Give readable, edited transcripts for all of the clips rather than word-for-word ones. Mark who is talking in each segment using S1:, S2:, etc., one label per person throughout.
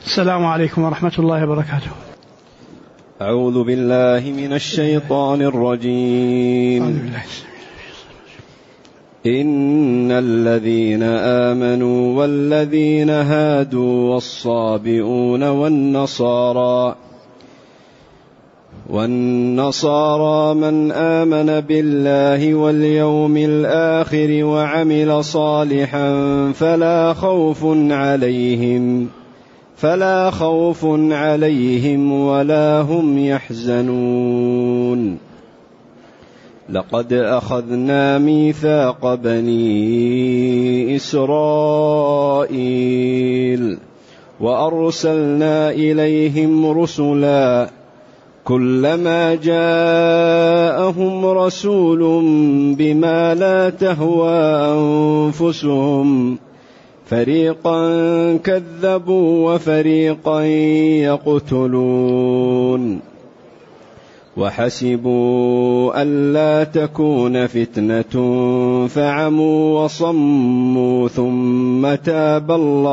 S1: السلام عليكم ورحمة الله وبركاته.
S2: أعوذ بالله من الشيطان الرجيم. إن الذين آمنوا والذين هادوا والصابئون والنصارى من آمن بالله واليوم الآخر وعمل صالحا فلا خوف عليهم ولا هم يحزنون. لقد أخذنا ميثاق بني إسرائيل وأرسلنا إليهم رسلا كلما جاءهم رسول بما لا تهوى أنفسهم فريقا كذبوا وفريقا يقتلون وحسبوا ألا تكون فتنة فعموا وصموا ثم تاب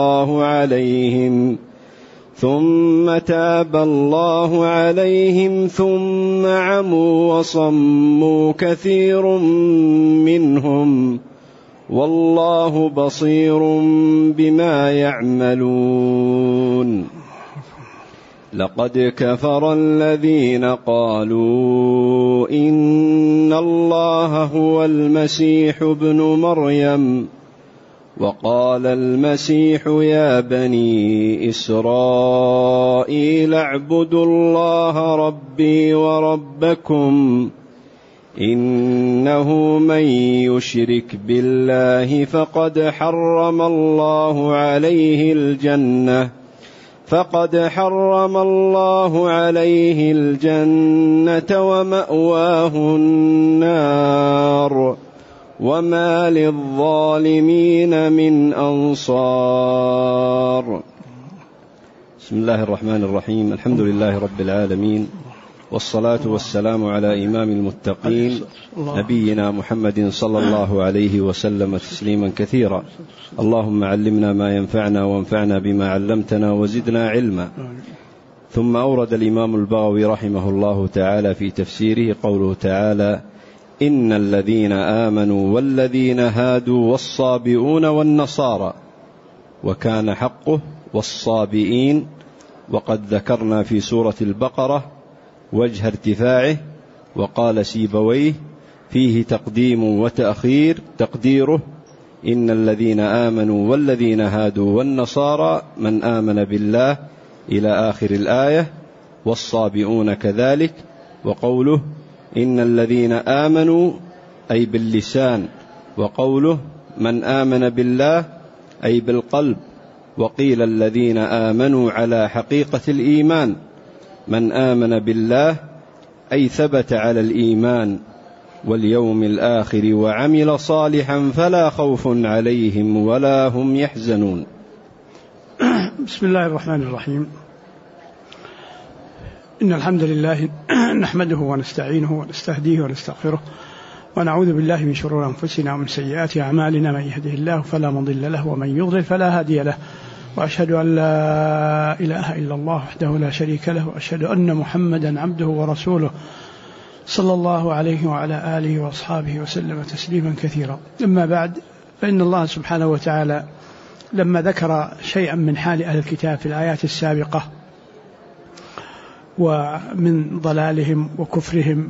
S2: الله عليهم ثم عموا وصموا كثير منهم والله بصير بما يعملون. لقد كفر الذين قالوا إن الله هو المسيح ابن مريم وقال المسيح يا بني إسرائيل اعبدوا الله ربي وربكم إنه من يشرك بالله فقد حرم الله عليه الجنة ومأواه النار وما للظالمين من أنصار. بسم الله الرحمن الرحيم. الحمد لله رب العالمين، والصلاة والسلام على إمام المتقين نبينا محمد صلى الله عليه وسلم تسليما كثيرا. اللهم علمنا ما ينفعنا وانفعنا بما علمتنا وزدنا علما. ثم أورد الإمام البغوي رحمه الله تعالى في تفسيره قوله تعالى إن الذين آمنوا والذين هادوا والصابئون والنصارى، وكان حقه والصابئين، وقد ذكرنا في سورة البقرة وجه ارتفاعه، وقال سيبويه فيه تقديم وتأخير، تقديره إن الذين آمنوا والذين هادوا والنصارى من آمن بالله إلى آخر الآية، والصابئون كذلك. وقوله إن الذين آمنوا أي باللسان، وقوله من آمن بالله أي بالقلب. وقيل الذين آمنوا على حقيقة الإيمان، من آمن بالله أي ثبت على الإيمان واليوم الآخر وعمل صالحا فلا خوف عليهم ولا هم يحزنون.
S1: بسم الله الرحمن الرحيم. إن الحمد لله نحمده ونستعينه ونستهديه ونستغفره ونعوذ بالله من شرور أنفسنا ومن سيئات أعمالنا، من يهده الله فلا مضل له ومن يضلل فلا هادي له، وأشهد أن لا إله إلا الله وحده لا شريك له، وأشهد أن محمدا عبده ورسوله صلى الله عليه وعلى آله وأصحابه وسلم تسليما كثيرا. أما بعد، فإن الله سبحانه وتعالى لما ذكر شيئا من حال أهل الكتاب في الآيات السابقة ومن ضلالهم وكفرهم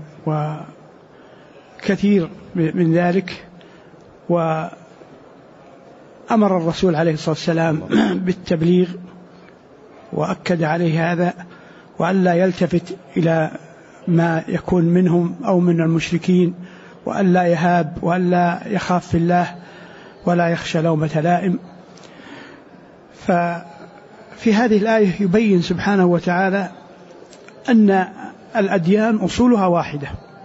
S1: وكثير من ذلك، وأمر الرسول عليه الصلاة والسلام بالتبليغ وأكد عليه هذا، وأن لا يلتفت إلى ما يكون منهم أو من المشركين، وأن لا يهاب وأن لا يخاف في الله ولا يخشى لومة لائم. ففي هذه الآية يبين سبحانه وتعالى أن الأديان أصولها واحدة،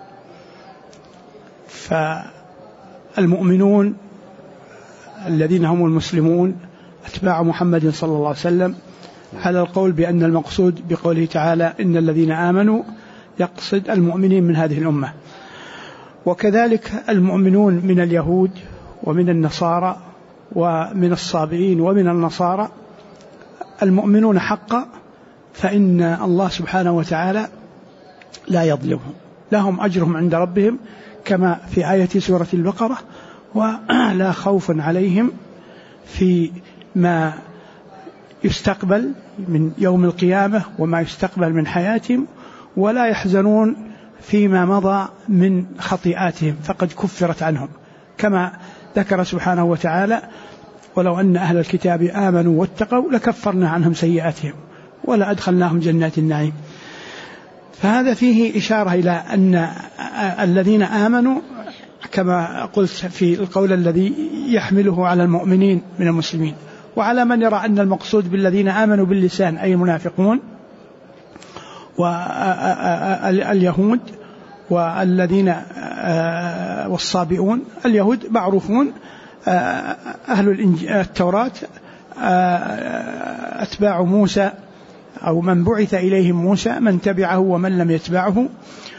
S1: فالمؤمنون الذين هم المسلمون أتباع محمد صلى الله عليه وسلم على القول بأن المقصود بقوله تعالى إن الذين آمنوا يقصد المؤمنين من هذه الأمة، وكذلك المؤمنون من اليهود ومن النصارى ومن الصابئين ومن النصارى المؤمنون حقا فإن الله سبحانه وتعالى لا يظلمهم، لهم أجرهم عند ربهم كما في آية سورة البقرة: ولا خوف عليهم في ما يستقبل من يوم القيامة وما يستقبل من حياتهم، ولا يحزنون فيما مضى من خطيئاتهم فقد كفرت عنهم، كما ذكر سبحانه وتعالى: ولو أن أهل الكتاب آمنوا واتقوا لكفرنا عنهم سيئاتهم ولا أدخلناهم جنات النعيم. فهذا فيه إشارة إلى أن الذين آمنوا كما قلت في القول الذي يحمله على المؤمنين من المسلمين، وعلى من يرى أن المقصود بالذين آمنوا باللسان أي المنافقون واليهود والذين والصابئون. اليهود معروفون، أهل التوراة أتباع موسى أو من بعث إليهم موسى، من تبعه ومن لم يتبعه.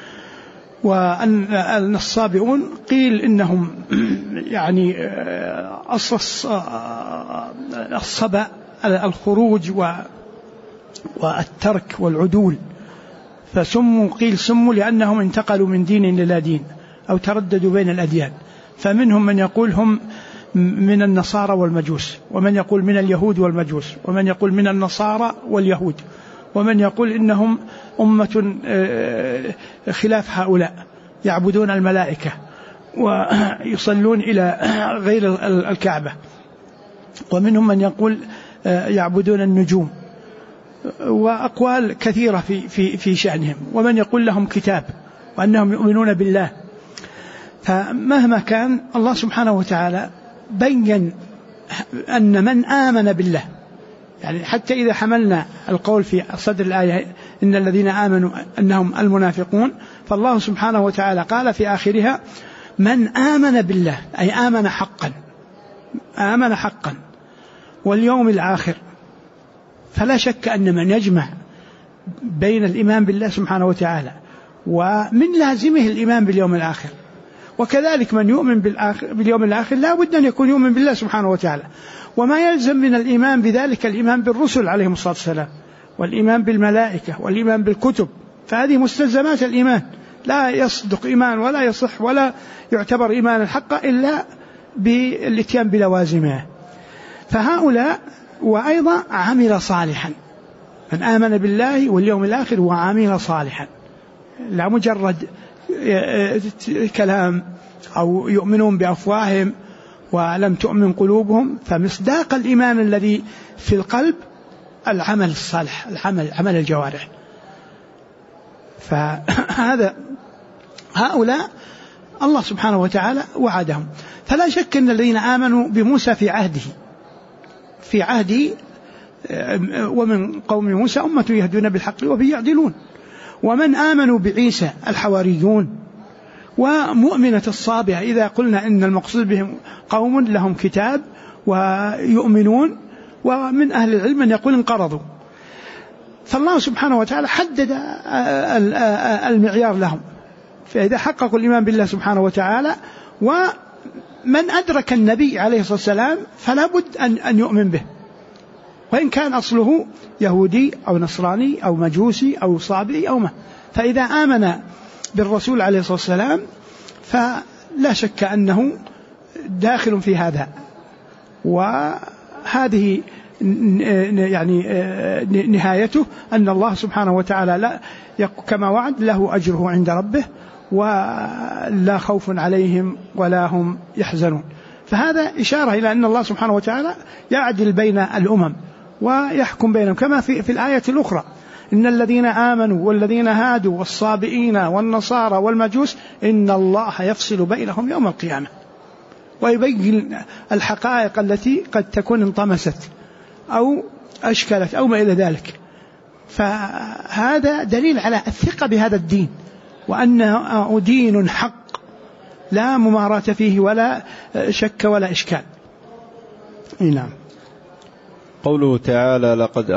S1: وأن الصابئون قيل إنهم يعني أصل الصبأ الخروج والترك والعدول، فسموا قيل سموا لأنهم انتقلوا من دين إلى دين أو ترددوا بين الأديان. فمنهم من يقول هم من النصارى والمجوس، ومن يقول من اليهود والمجوس، ومن يقول من النصارى واليهود، ومن يقول إنهم أمة خلاف هؤلاء يعبدون الملائكة ويصلون إلى غير الكعبة، ومنهم من يقول يعبدون النجوم، وأقوال كثيرة في شأنهم، ومن يقول لهم كتاب وأنهم يؤمنون بالله. فمهما كان الله سبحانه وتعالى بين أن من آمن بالله، يعني حتى إذا حملنا القول في صدر الآية إن الذين آمنوا أنهم المنافقون، فالله سبحانه وتعالى قال في آخرها: من آمن بالله، أي آمن حقا، آمن حقا واليوم الآخر. فلا شك أن من يجمع بين الإيمان بالله سبحانه وتعالى ومن لازمه الإيمان باليوم الآخر، وكذلك من يؤمن باليوم الآخر لا بد أن يكون يؤمن بالله سبحانه وتعالى، وما يلزم من الإيمان بذلك الإيمان بالرسل عليهم الصلاة والسلام، والإيمان بالملائكة، والإيمان بالكتب. فهذه مستلزمات الإيمان، لا يصدق إيمان ولا يصح ولا يعتبر إيمان الحق إلا بالاتيان بلوازمه. فهؤلاء وأيضا عمل صالحا، من آمن بالله واليوم الآخر وعمل صالحا، لا مجرد كلام أو يؤمنون بأفواههم ولم تؤمن قلوبهم. فمصداق الإيمان الذي في القلب العمل الصالح، عمل الجوارح. فهذا هؤلاء الله سبحانه وتعالى وعدهم. فلا شك أن الذين آمنوا بموسى في عهده ومن قوم موسى أمة يهدون بالحق وبه يعدلون، ومن آمنوا بعيسى الحواريون ومؤمنة الصابئة، إذا قلنا إن المقصود بهم قوم لهم كتاب ويؤمنون، ومن أهل العلم من يقول انقرضوا. فالله سبحانه وتعالى حدد المعيار لهم، فإذا حققوا الإيمان بالله سبحانه وتعالى ومن أدرك النبي عليه الصلاة والسلام فلا بد أن يؤمن به، وإن كان أصله يهودي أو نصراني أو مجوسي أو صابئي أو ما. فإذا آمن بالرسول عليه الصلاة والسلام فلا شك أنه داخل في هذا. وهذه يعني نهايته أن الله سبحانه وتعالى كما وعد له أجره عند ربه، ولا خوف عليهم ولا هم يحزنون. فهذا إشارة إلى أن الله سبحانه وتعالى يعدل بين الأمم ويحكم بينهم، كما في الآية الأخرى: إن الذين آمنوا والذين هادوا والصابئين والنصارى والمجوس إن الله يفصل بينهم يوم القيامة، ويبين الحقائق التي قد تكون انطمست أو أشكلت أو ما إلى ذلك. فهذا دليل على الثقة بهذا الدين، وأنه دين حق لا مماراة فيه ولا شك ولا إشكال. نعم.
S2: قوله تعالى: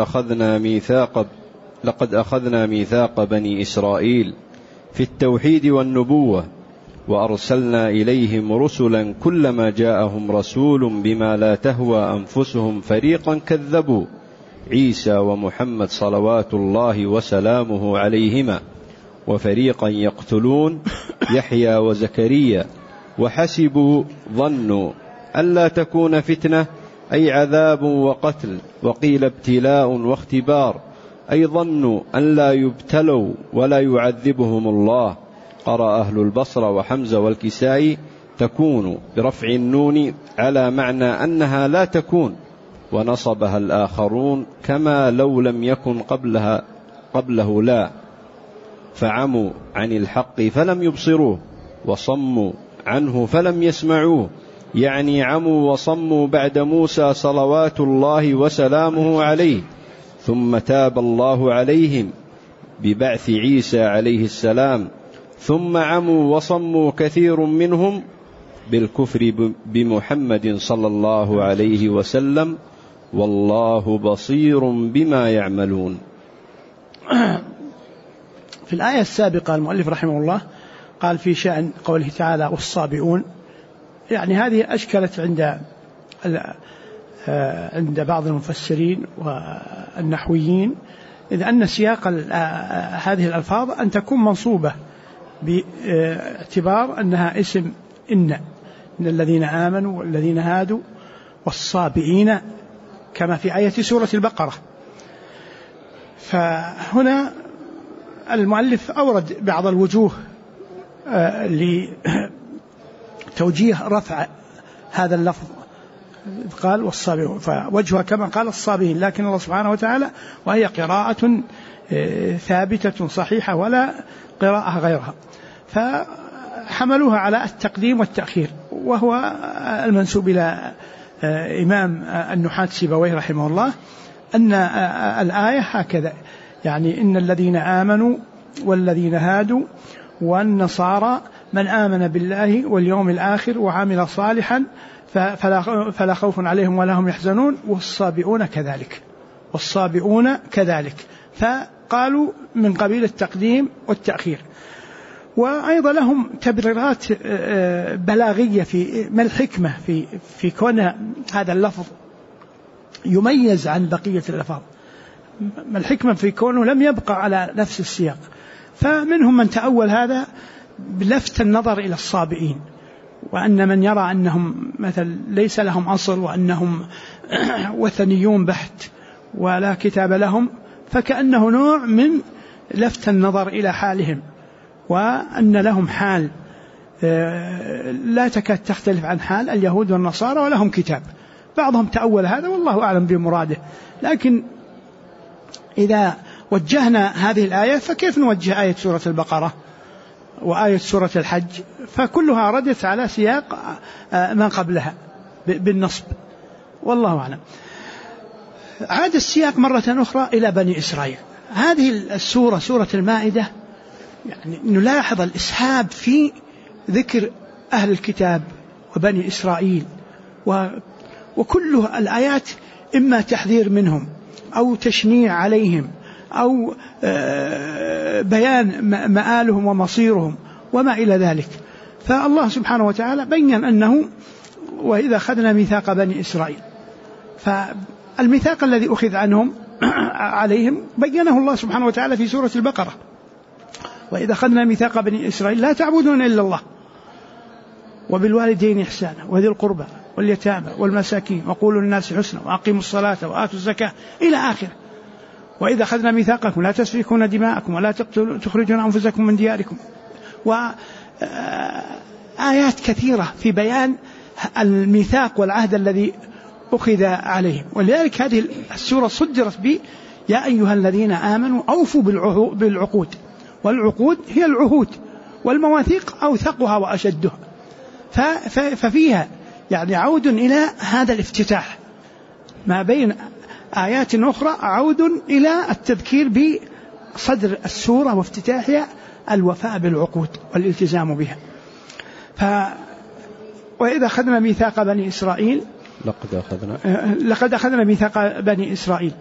S2: لقد أخذنا ميثاق بني إسرائيل في التوحيد والنبوة وأرسلنا إليهم رسلا كلما جاءهم رسول بما لا تهوى أنفسهم فريقا كذبوا عيسى ومحمد صلوات الله وسلامه عليهما، وفريقا يقتلون يحيى وزكريا، وحسبوا ظنوا ألا تكون فتنة، أي عذاب وقتل، وقيل ابتلاء واختبار، أي ظنوا أن لا يبتلوا ولا يعذبهم الله. قرأ أهل البصرة وحمزة والكسائي تكون برفع النون على معنى أنها لا تكون، ونصبها الآخرون كما لو لم يكن قبله لا، فعموا عن الحق فلم يبصروه، وصموا عنه فلم يسمعوه، يعني عموا وصموا بعد موسى صلوات الله وسلامه عليه، ثم تاب الله عليهم ببعث عيسى عليه السلام، ثم عموا وصموا كثير منهم بالكفر بمحمد صلى الله عليه وسلم، والله بصير بما يعملون.
S1: في الآية السابقة المؤلف رحمه الله قال في شأن قوله تعالى والصابئون، يعني هذه أشكلت عند بعض المفسرين والنحويين، إذ أن سياق هذه الألفاظ أن تكون منصوبة باعتبار أنها اسم إن الذين آمنوا والذين هادوا والصابئين كما في آية سورة البقرة. فهنا المؤلف أورد بعض الوجوه لتوجيه رفع هذا اللفظ، قال والصابئون، فوجهها كما قال الصابئين، لكن الله سبحانه وتعالى وهي قراءة ثابتة صحيحة ولا قراءة غيرها، فحملوها على التقديم والتأخير، وهو المنسوب إلى إمام النحاة سيبويه رحمه الله أن الآية هكذا، يعني إن الذين آمنوا والذين هادوا والنصارى من آمن بالله واليوم الآخر وعمل صالحا فلا خوف عليهم ولا هم يحزنون، والصابئون كذلك، والصابئون كذلك، فقالوا من قبيل التقديم والتأخير. وأيضا لهم تبريرات بلاغية في ما الحكمة في كون هذا اللفظ يميز عن بقية الألفاظ، ما الحكمة في كونه لم يبقى على نفس السياق. فمنهم من تأول هذا بلفت النظر إلى الصابئين، وأن من يرى أنهم مثل ليس لهم أصل وأنهم وثنيون بحت ولا كتاب لهم، فكأنه نوع من لفت النظر إلى حالهم، وأن لهم حال لا تكاد تختلف عن حال اليهود والنصارى ولهم كتاب. بعضهم تأول هذا والله أعلم بمراده، لكن إذا وجهنا هذه الآية فكيف نوجه آية سورة البقرة وآية سورة الحج؟ فكلها ردت على سياق ما قبلها بالنصب، والله أعلم. عاد السياق مرة أخرى إلى بني إسرائيل. هذه السورة سورة المائدة يعني نلاحظ الإسهاب في ذكر أهل الكتاب وبني إسرائيل، وكل الآيات إما تحذير منهم أو تشنيع عليهم أو بيان مآلهم ومصيرهم وما إلى ذلك. فالله سبحانه وتعالى بيّن أنه وإذا أخذنا ميثاق بني إسرائيل، فالميثاق الذي أخذ عنهم عليهم بيّنه الله سبحانه وتعالى في سورة البقرة، وإذا أخذنا ميثاق بني إسرائيل لا تعبدون إلا الله وبالوالدين إحسانا وذي القربى واليتامى والمساكين وقولوا للناس حسنا وأقيموا الصلاة وآتوا الزكاة إلى آخره. وإذا أخذنا ميثاقكم لا تسفكون دماءكم ولا تخرجون أنفسكم من دياركم، وآيات كثيرة في بيان الميثاق والعهد الذي أخذ عليهم. ولذلك هذه السورة صدرت ب يا أيها الذين آمنوا أوفوا بالعقود، والعقود هي العهود، والمواثيق أوثقها وأشدها، ففيها يعني عود إلى هذا الافتتاح، ما بين آيات أخرى عود إلى التذكير بصدر السورة وافتتاحها الوفاء بالعقود والالتزام بها. وإذا أخذنا ميثاق بني إسرائيل لقد أخذنا ميثاق بني إسرائيل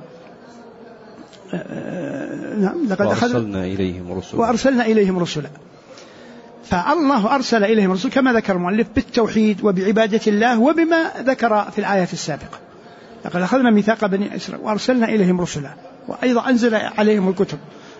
S1: وأرسلنا إليهم رسلا. فالله أرسل إليهم رسلا كما ذكر المؤلف بالتوحيد وبعبادة الله وبما ذكر في الآية السابقة. لقد أخذنا ميثاق بني إسرائيل وأرسلنا إليهم رسلا وأيضا أنزل عليهم الكتب.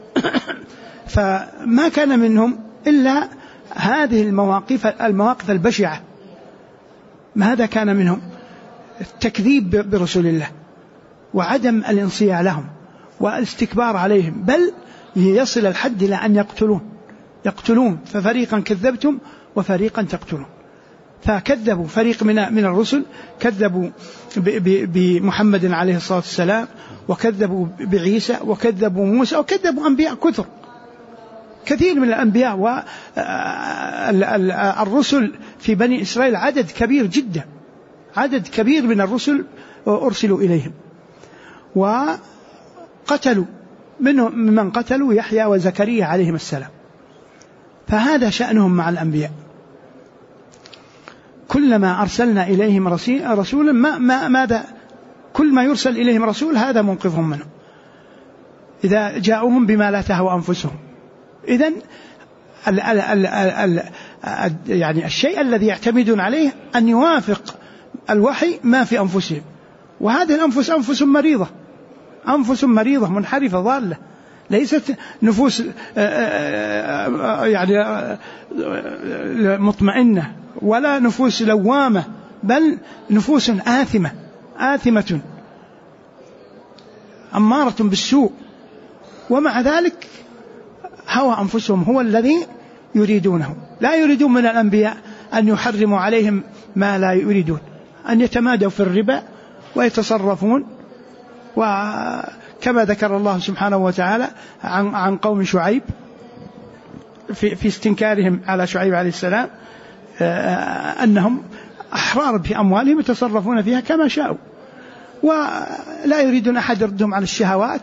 S1: فما كان منهم إلا هذه المواقف البشعة، ماذا كان منهم؟ التكذيب برسول الله وعدم الانصياع لهم والاستكبار عليهم، بل يصل الحد إلى أن يقتلون ففريقا كذبتم وفريقا تقتلون. فكذبوا فريق من الرسل، كذبوا بمحمد عليه الصلاة والسلام، وكذبوا بعيسى، وكذبوا موسى، وكذبوا أنبياء كثير من الأنبياء والرسل في بني إسرائيل عدد كبير جدا، عدد كبير من الرسل أرسلوا إليهم، وقتلوا منهم من قتلوا يحيى وزكريا عليهم السلام. فهذا شأنهم مع الأنبياء، كلما أرسلنا إليهم رسولا ماذا كل ما يرسل إليهم رسول هذا موقفهم منه، إذا جاءوهم بما لا تهوى أنفسهم. إذن يعني الشيء الذي يعتمدون عليه أن يوافق الوحي ما في أنفسهم، وهذه الأنفس أنفس مريضة منحرفة ضالة، ليست نفوس يعني مطمئنة ولا نفوس لوامة، بل نفوس آثمة أمارة بالسوء، ومع ذلك هوى أنفسهم هو الذي يريدونه. لا يريدون من الأنبياء أن يحرموا عليهم ما لا يريدون، أن يتمادوا في الربا ويتصرفون، وكما ذكر الله سبحانه وتعالى عن قوم شعيب في استنكارهم على شعيب عليه السلام أنهم أحرار في أموالهم يتصرفون فيها كما شاءوا، ولا يريدون أحد يردهم على الشهوات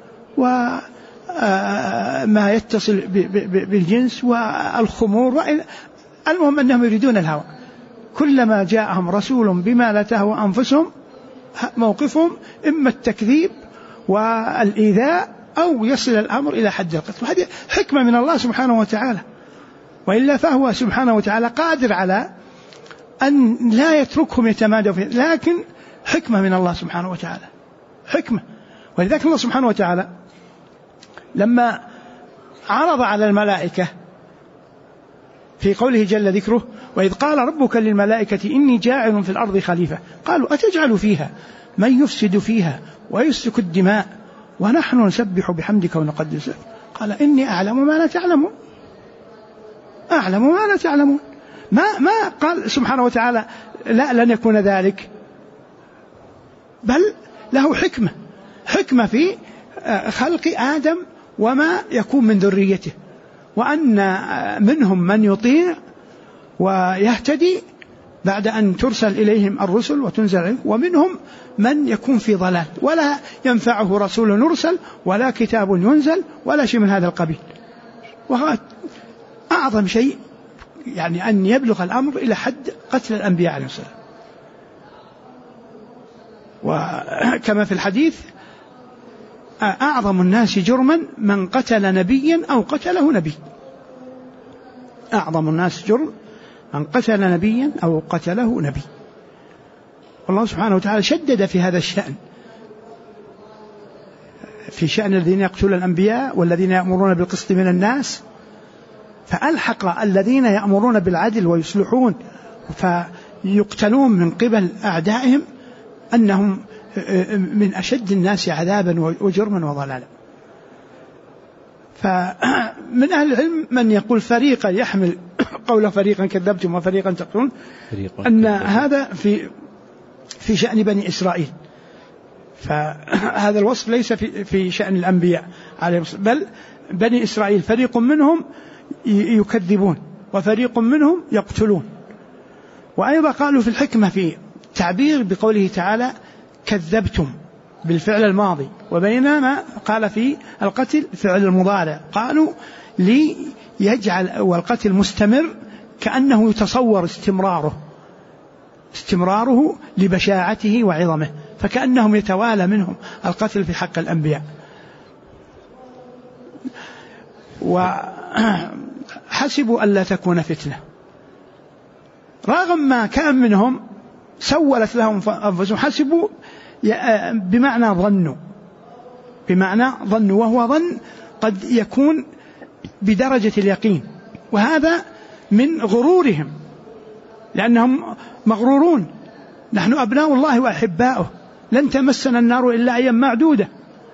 S1: وما يتصل بالجنس والخمور، المهم أنهم يريدون الهوى. كلما جاءهم رسول بما لا تهوى أنفسهم موقفهم إما التكذيب والإيذاء أو يصل الأمر إلى حد القتل. وهذه حكمة من الله سبحانه وتعالى، وإلا فهو سبحانه وتعالى قادر على أن لا يتركهم يتمادوا فيه، لكن حكمة من الله سبحانه وتعالى، حكمة. ولذلك الله سبحانه وتعالى لما عرض على الملائكة في قوله جل ذكره: وإذ قال ربك للملائكة إني جاعل في الأرض خليفة قالوا أتجعل فيها من يفسد فيها ويسفك الدماء ونحن نسبح بحمدك ونقدس لك قال إني أعلم ما لا تعلمون. أعلم ما لا تعلمون، ما قال سبحانه وتعالى لا لن يكون ذلك، بل له حكمة في خلق آدم وما يكون من ذريته، وأن منهم من يطيع ويهتدي بعد أن ترسل إليهم الرسل وتنزل عليهم، ومنهم من يكون في ضلال ولا ينفعه رسول يرسل ولا كتاب ينزل ولا شيء من هذا القبيل. وهذا أعظم شيء، يعني أن يبلغ الأمر إلى حد قتل الأنبياء عليهم السلام. وكما في الحديث: أعظم الناس جرما من قتل نبيا أو قتله نبي. أعظم الناس جرم من قتل نبيا أو قتله نبي. والله سبحانه وتعالى شدد في هذا الشأن، في شأن الذين يقتلون الأنبياء والذين يأمرون بالقسط من الناس، فألحق الذين يأمرون بالعدل ويصلحون فيقتلون من قبل أعدائهم أنهم من أشد الناس عذابا وجرما وضلالا. فمن أهل العلم من يقول فريقا يحمل قول فريقا كذبتم وفريقا تقتلون، أن هذا في شأن بني إسرائيل، فهذا الوصف ليس في شأن الأنبياء عليهم الصلاة، بل بني إسرائيل فريق منهم يكذبون وفريق منهم يقتلون. وأيضا قالوا في الحكمة في تعبير بقوله تعالى كذبتم بالفعل الماضي، وبينما قال في القتل فعل المضارع، قالوا ليجعل والقتل مستمر كأنه يتصور استمراره لبشاعته وعظمه، فكأنهم يتوالى منهم القتل في حق الأنبياء. وحسبوا ألا تكون فتنة، رغم ما كان منهم سولت لهم أنفسهم، حسبوا بمعنى ظنوا، وهو ظن قد يكون بدرجة اليقين، وهذا من غرورهم لأنهم مغرورون. نحن أبناء الله وأحباؤه، لن تمسنا النار إلا أيام معدودة،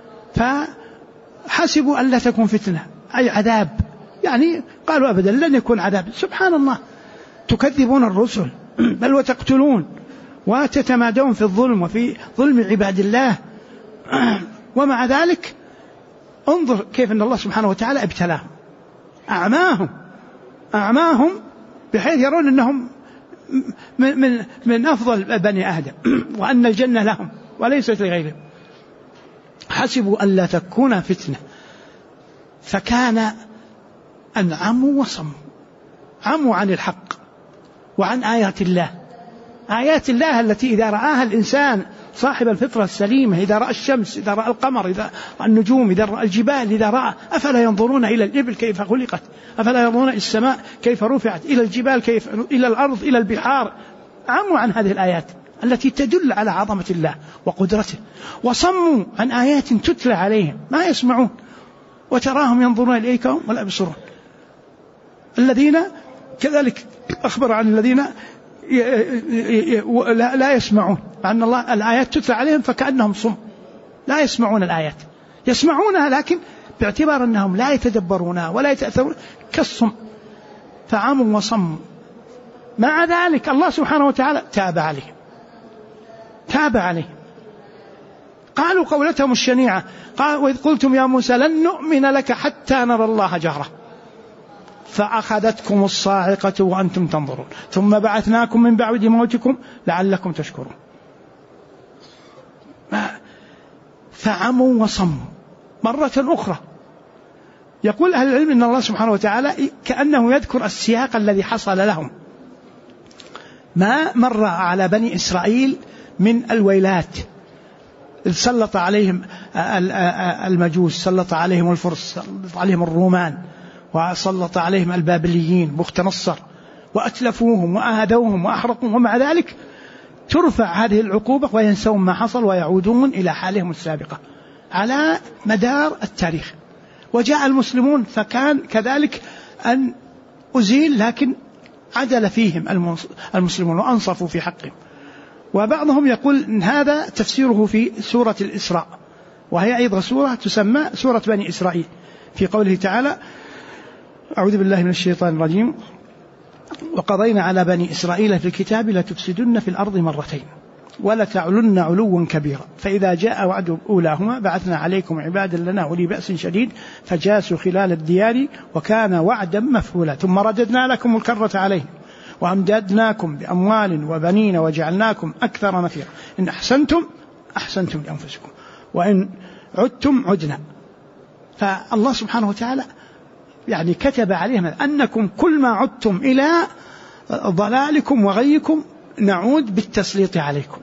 S1: فحسبوا أن لا تكون فتنة أي عذاب، يعني قالوا أبدا لن يكون عذاب. سبحان الله، تكذبون الرسل بل وتقتلون وتتمادون في الظلم وفي ظلم عباد الله، ومع ذلك انظر كيف أن الله سبحانه وتعالى ابتلاهم، أعماهم بحيث يرون أنهم من أفضل بني آدم وأن الجنة لهم وليست لغيرهم. حسبوا ألا تكون فتنة فكان أن عموا وصموا، عموا عن الحق وعن آيات الله التي إذا رآها الإنسان صاحب الفطرة السليمة، إذا رأى الشمس، إذا رأى القمر، إذا رأى النجوم، إذا رأى الجبال، إذا رأى، أفلا ينظرون إلى الإبل كيف خلقت، أفلا ينظرون إلى السماء كيف رفعت، إلى الجبال كيف، إلى الأرض، إلى البحار. عموا عن هذه الآيات التي تدل على عظمة الله وقدرته، وصموا عن آيات تتلى عليهم ما يسمعون، وتراهم ينظرون إليك ولا يبصرون. الذين كذلك أخبر عن الذين لا يسمعون، مع أن الله الآيات تتلى عليهم فكأنهم صم لا يسمعون الآيات، يسمعونها لكن باعتبار أنهم لا يتدبرونها ولا يتأثرون كالصم، فعموا وصموا. مع ذلك الله سبحانه وتعالى تاب عليهم. قالوا قولتهم الشنيعة، قال وإذ قلتم يا موسى لن نؤمن لك حتى نرى الله جهرة فأخذتكم الصاعقة وأنتم تنظرون ثم بعثناكم من بعد موتكم لعلكم تشكرون. فعموا وصموا. مرة أخرى يقول أهل العلم إن الله سبحانه وتعالى كأنه يذكر السياق الذي حصل لهم، ما مر على بني إسرائيل من الويلات، سلط عليهم المجوس، سلط عليهم الفرس، سلط عليهم الرومان، وسلط عليهم البابليين بخت نصر، وأتلفوهم وأهدوهم وأحرقوهم، ومع ذلك ترفع هذه العقوبة وينسون ما حصل ويعودون إلى حالهم السابقة على مدار التاريخ. وجاء المسلمون فكان كذلك أن أزيل، لكن عدل فيهم المسلمون وأنصفوا في حقهم. وبعضهم يقول إن هذا تفسيره في سورة الإسراء، وهي أيضا سورة تسمى سورة بني إسرائيل، في قوله تعالى أعوذ بالله من الشيطان الرجيم وقضينا على بني إسرائيل في الكتاب لتفسدن في الأرض مرتين ولتعلن علوا كبيرا فإذا جاء وعد أولاهما بعثنا عليكم عبادا لنا أولي بأس شديد فجاسوا خلال الديار وكان وعدا مفعولا ثم رددنا لكم الكرة عليهم وأمددناكم بأموال وبنين وجعلناكم أكثر نفيرا إن أحسنتم أحسنتم لأنفسكم وإن عدتم عدنا. فالله سبحانه وتعالى يعني كتب عليهم أنكم كل ما عدتم إلى ضلالكم وغيكم نعود بالتسليط عليكم.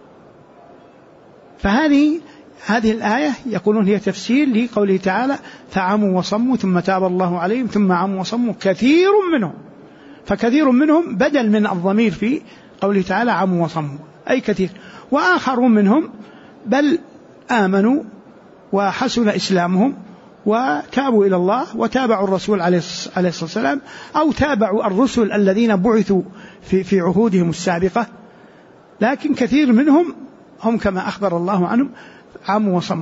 S1: فهذه الآية يقولون هي تفسير لقوله تعالى فعموا وصموا ثم تاب الله عليهم ثم عموا وصموا كثير منهم، فكثير منهم بدل من الضمير في قوله تعالى عموا وصموا أي كثير، وآخرون منهم بل آمنوا وحسن إسلامهم وتابوا إلى الله وتابعوا الرسول عليه الصلاة والسلام، أو تابعوا الرسل الذين بعثوا في عهودهم السابقة، لكن كثير منهم هم كما أخبر الله عنهم عموا وصموا.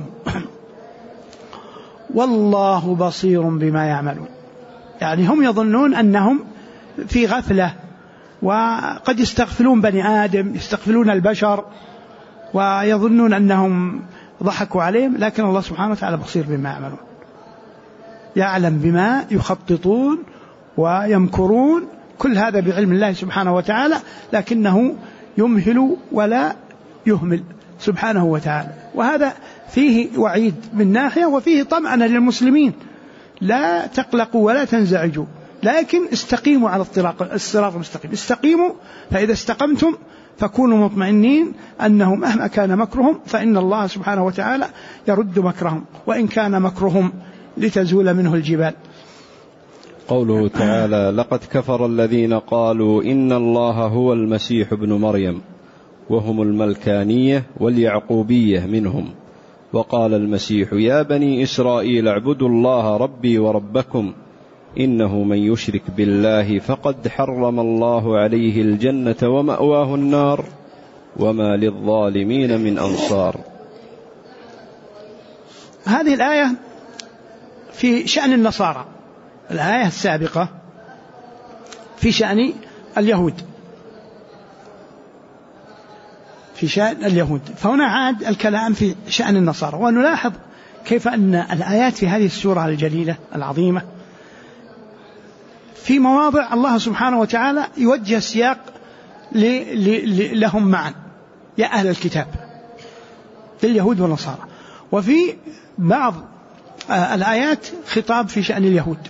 S1: والله بصير بما يعملون، يعني هم يظنون أنهم في غفلة وقد يستغفلون بني آدم، يستغفلون البشر ويظنون أنهم ضحكوا عليهم، لكن الله سبحانه وتعالى بصير بما يعملون، يعلم بما يخططون ويمكرون، كل هذا بعلم الله سبحانه وتعالى، لكنه يمهل ولا يهمل سبحانه وتعالى. وهذا فيه وعيد من ناحية وفيه طمأنة للمسلمين، لا تقلقوا ولا تنزعجوا، لكن استقيموا على الصراط المستقيم، استقيموا، فإذا استقمتم فكونوا مطمئنين أنه مهما كان مكرهم فإن الله سبحانه وتعالى يرد مكرهم وإن كان مكرهم لتزول منه الجبال.
S2: قوله تعالى لقد كفر الذين قالوا إن الله هو المسيح ابن مريم وهم الملكانية واليعقوبية منهم. وقال المسيح: يا بني إسرائيل اعبدوا الله ربي وربكم إنه من يشرك بالله فقد حرم الله عليه الجنة ومأواه النار وما للظالمين من أنصار.
S1: هذه الآية في شأن النصارى، الآية السابقة في شأن اليهود، في شأن اليهود، فهنا عاد الكلام في شأن النصارى. ونلاحظ كيف أن الآيات في هذه السورة الجليلة العظيمة في مواضع الله سبحانه وتعالى يوجه السياق لهم معا، يا أهل الكتاب، لليهود والنصارى، وفي بعض الآيات خطاب في شأن اليهود،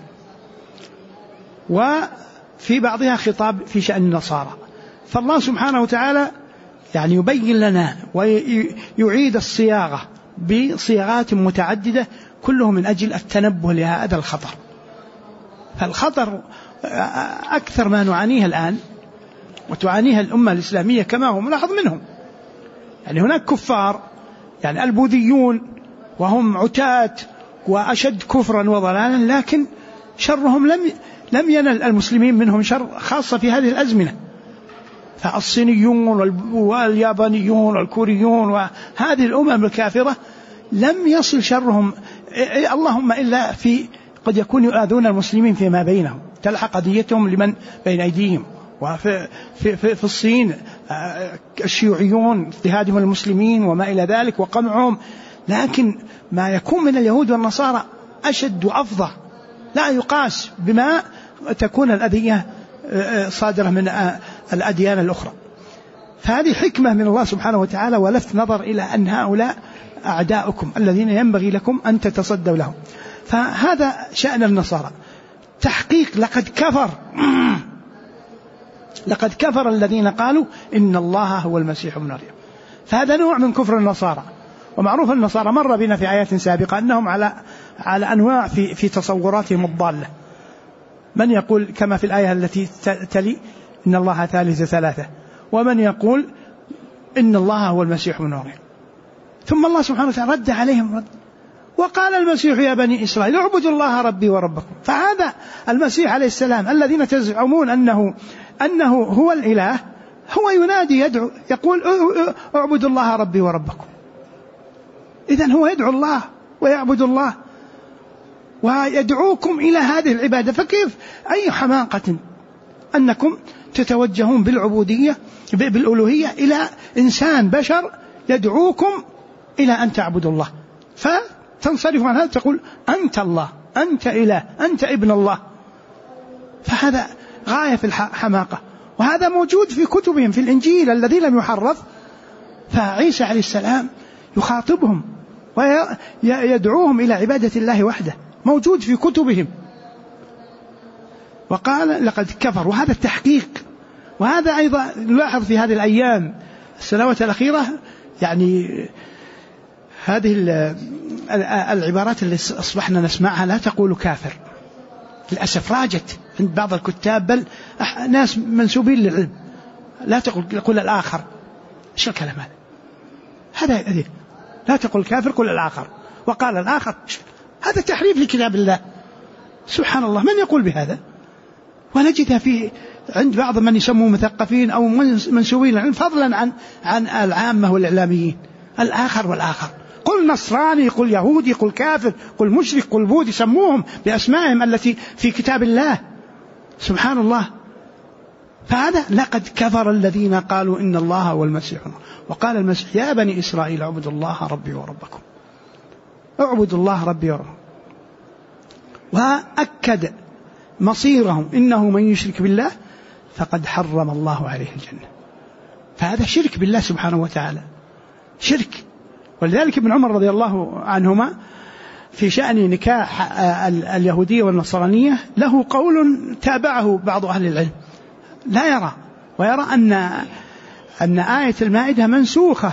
S1: وفي بعضها خطاب في شأن النصارى. فالله سبحانه وتعالى يعني يبين لنا ويعيد الصياغة بصياغات متعددة، كله من أجل التنبه لهذا الخطر. فالخطر أكثر ما نعانيه الآن وتعانيها الأمة الإسلامية كما هو ملاحظ منهم. يعني هناك كفار، يعني البوذيون، وهم عتاة وأشد كفرا وضلالا، لكن شرهم لم ينل المسلمين منهم شر، خاصة في هذه الأزمنة. فالصينيون واليابانيون والكوريون وهذه الأمم الكافرة لم يصل شرهم اللهم إلا في قد يكون يؤذون المسلمين فيما بينهم، تلحق قضيتهم لمن بين أيديهم. وفي في الصين الشيوعيون اضطهادهم المسلمين وما إلى ذلك وقمعهم، لكن ما يكون من اليهود والنصارى أشد وأفظع، لا يقاس بما تكون الأذية صادرة من الأديان الأخرى. فهذه حكمة من الله سبحانه وتعالى، ولفت نظر إلى أن هؤلاء أعداؤكم الذين ينبغي لكم أن تتصدوا لهم. فهذا شأن النصارى، تحقيق لقد كفر الذين قالوا إن الله هو المسيح ابن مريم. فهذا نوع من كفر النصارى، ومعروف النصارى مر بنا في آيات سابقة أنهم على أنواع في تصوراتهم الضالة. من يقول كما في الآية التي تلي إن الله ثالث ثلاثة، ومن يقول إن الله هو المسيح ابن مريم. ثم الله سبحانه وتعالى رد عليهم رد، وقال المسيح يا بني إسرائيل اعبدوا الله ربي وربكم. فهذا المسيح عليه السلام الذين تزعمون أنه هو الإله، هو ينادي يدعو يقول اعبدوا الله ربي وربكم. إذن هو يدعو الله ويعبد الله ويدعوكم إلى هذه العبادة. فكيف أي حماقة أنكم تتوجهون بالألوهية إلى إنسان بشر يدعوكم إلى أن تعبدوا الله، فتنصرف عن هذا تقول أنت الله، أنت إله، أنت ابن الله. فهذا غاية في الحماقة، وهذا موجود في كتبهم في الإنجيل الذي لم يحرف. فعيسى عليه السلام يخاطبهم ويدعوهم إلى عبادة الله وحده، موجود في كتبهم. وقال لقد كفر، وهذا التحقيق. وهذا أيضا نلاحظ في هذه الأيام السنوات الأخيرة، يعني هذه العبارات اللي أصبحنا نسمعها، لا تقول كافر، للأسف راجت عند بعض الكتاب، بل ناس منسوبين للعلم، لا تقول الآخر. إيش الكلام هذا؟ لا تقول كافر، قل الآخر، وقال الآخر. هذا تحريف لكتاب الله سبحان الله. من يقول بهذا؟ ونجدها في عند بعض من يسموه مثقفين أو منسوبين للعلم، فضلا عن العامة والإعلاميين. الآخر والآخر، قل نصراني، قل يهودي، قل كافر، قل مشرك، قل بوذي، سموهم بأسمائهم التي في كتاب الله سبحان الله. فهذا لقد كفر الذين قالوا إن الله هو المسيح. وقال المسيح يا بني إسرائيل اعبدوا الله ربي وربكم، اعبدوا الله ربي وربكم. وأكد مصيرهم إنه من يشرك بالله فقد حرم الله عليه الجنة. فهذا شرك بالله سبحانه وتعالى، شرك. ولذلك ابن عمر رضي الله عنهما في شأن نكاح اليهودية والنصرانية له قول تابعه بعض أهل العلم، لا يرى ويرى أن آية المائدة منسوخة،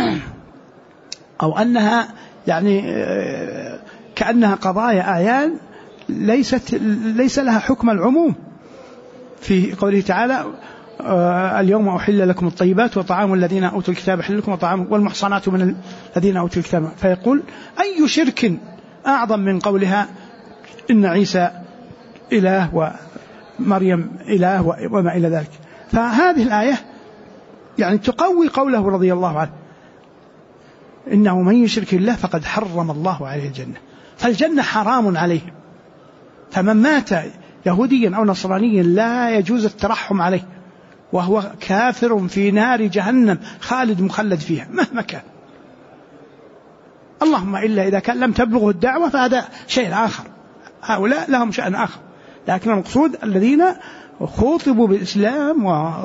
S1: أو أنها يعني كأنها قضايا أعيان ليس لها حكم العموم، في قوله تعالى اليوم أحل لكم الطيبات وطعام الذين أوتوا الكتاب حل لكم وطعام والمحصنات من الذين أوتوا الكتاب. فيقول أي شرك أعظم من قولها إن عيسى إله ومريم إله وما إلى ذلك. فهذه الآية يعني تقوي قوله رضي الله عنه إنه من يشرك الله فقد حرم الله عليه الجنة، فالجنة حرام عليه. فمن مات يهوديا أو نصرانيا لا يجوز الترحم عليه، وهو كافر في نار جهنم خالد مخلد فيها مهما كان، اللهم إلا إذا كان لم تبلغه الدعوة فهذا شيء آخر، هؤلاء لهم شأن آخر. لكن المقصود الذين خوطبوا بالإسلام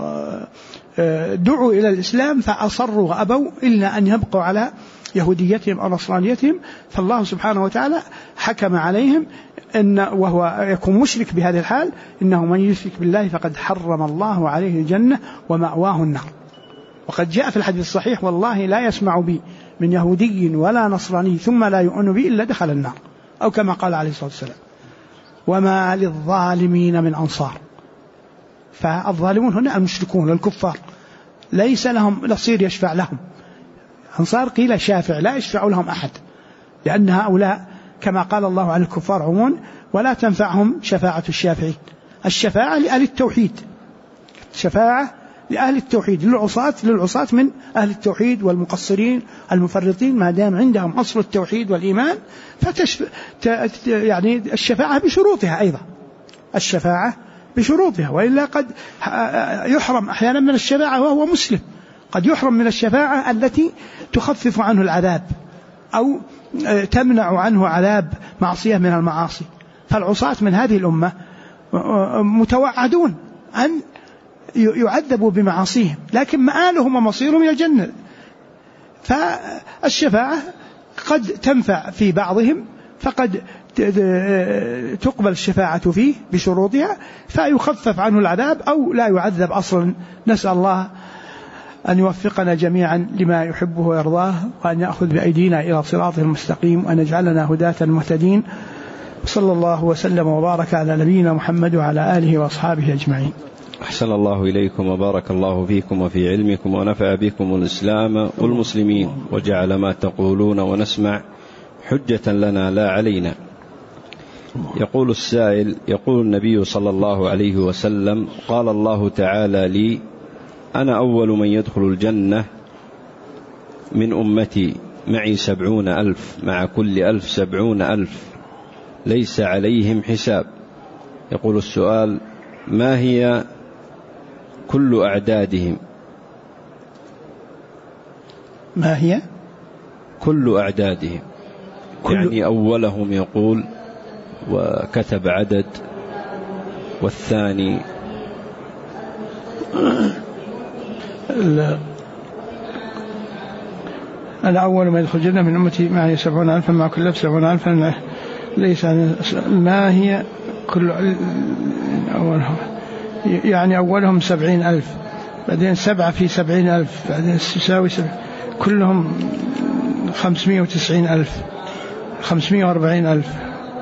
S1: ودعوا إلى الإسلام فأصروا وأبوا إلا أن يبقوا على يهوديتهم أو نصرانيتهم، فالله سبحانه وتعالى حكم عليهم إن وهو يكون مشرك بهذه الحال إنه من يشرك بالله فقد حرم الله عليه الجنة ومأواه النار. وقد جاء في الحديث الصحيح والله لا يسمع بي من يهودي ولا نصراني ثم لا يؤمن بي إلا دخل النار، أو كما قال عليه الصلاة والسلام وما للظالمين من أنصار. فالظالمون هنا المشركون والكفار ليس لهم نصير يشفع لهم، أنصار قيل شافع لا يشفع لهم أحد، لأن هؤلاء كما قال الله عن الكفار عموما ولا تنفعهم شفاعة الشافعين. الشفاعة لأهل التوحيد، شفاعة لأهل التوحيد للعصاة من أهل التوحيد والمقصرين المفرطين، ما دام عندهم أصل التوحيد والإيمان يعني الشفاعة بشروطها أيضا، الشفاعة بشروطها، وإلا قد يحرم أحيانا من الشفاعة وهو مسلم، قد يحرم من الشفاعة التي تخفف عنه العذاب أو تمنع عنه عذاب معصية من المعاصي. فالعصاة من هذه الأمة متوعدون أن يعذبوا بمعاصيهم، لكن مآلهم ومصيرهم إلى الجنة. فالشفاعة قد تنفع في بعضهم، فقد تقبل الشفاعة فيه بشروطها فيخفف عنه العذاب أو لا يعذب أصلا. نسأل الله أن يوفقنا جميعا لما يحبه ويرضاه، وأن يأخذ بأيدينا إلى صراطه المستقيم، وأن يجعلنا هداة مهتدين. صلى الله وسلم وبارك على نبينا محمد وعلى آله وأصحابه أجمعين.
S2: أحسن الله إليكم وبارك الله فيكم وفي علمكم ونفع بكم الإسلام والمسلمين، وجعل ما تقولون ونسمع حجة لنا لا علينا. يقول السائل: يقول النبي صلى الله عليه وسلم: قال الله تعالى لي: أنا أول من يدخل الجنة من أمتي، معي 70,000، مع كل 1000 70,000، ليس عليهم حساب. يقول السؤال: ما هي كل أعدادهم؟
S1: ما هي
S2: كل أعدادهم؟ يعني أولهم يقول وكتب عدد، والثاني
S1: الأول ما يدخل الجنة من أمتي معي 70,000، مع كل 1000 70,000، ليس. ما هي كل أولهم؟ يعني أولهم 70,000، بعدين 7 في 70,000، بعدين تساوي كلهم 590,000 540,000،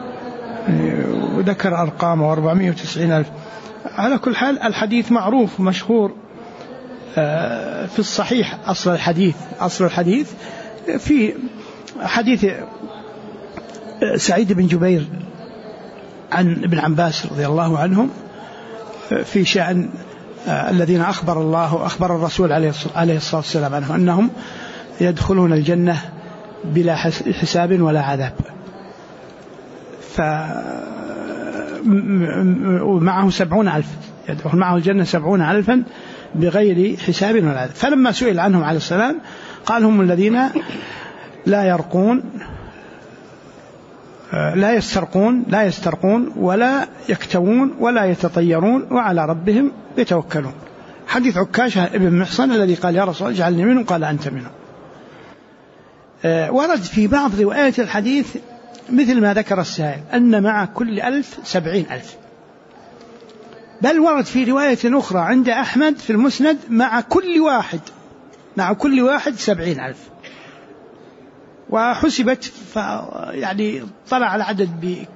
S1: وذكر أرقام 490,000. على كل حال الحديث معروف مشهور في الصحيح. أصل الحديث في حديث سعيد بن جبير عن ابن عباس رضي الله عنهم في شأن الذين أخبر الرسول عليه الصلاة والسلام عنه أنهم يدخلون الجنة بلا حساب ولا عذاب، ومعه 70,000، يدخل معه الجنة 70,000 بغير حساب ولا عذاب. فلما سئل عنهم عليه السلام قال: هم الذين لا يرقون لا يسترقون ولا يكتوون ولا يتطيرون وعلى ربهم يتوكلون. حديث عكاشة ابن محصن الذي قال: يا رسول الله اجعلني منهم، قال: أنت منهم. ورد في بعض روايات الحديث مثل ما ذكر السائل أن مع كل 1000 70,000، بل ورد في رواية أخرى عند أحمد في المسند مع كل واحد 70,000. وحسبت يعني طلع العدد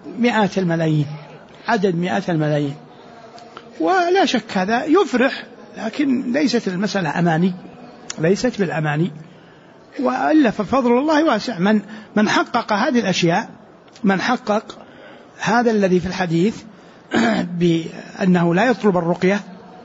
S1: عدد مئات الملايين. ولا شك هذا يفرح لكن ليست المسألة أماني، ليست بالأماني، وإلا ففضل الله واسع. من حقق هذه الأشياء، من حقق هذا الذي في الحديث بأنه لا يطلب الرقية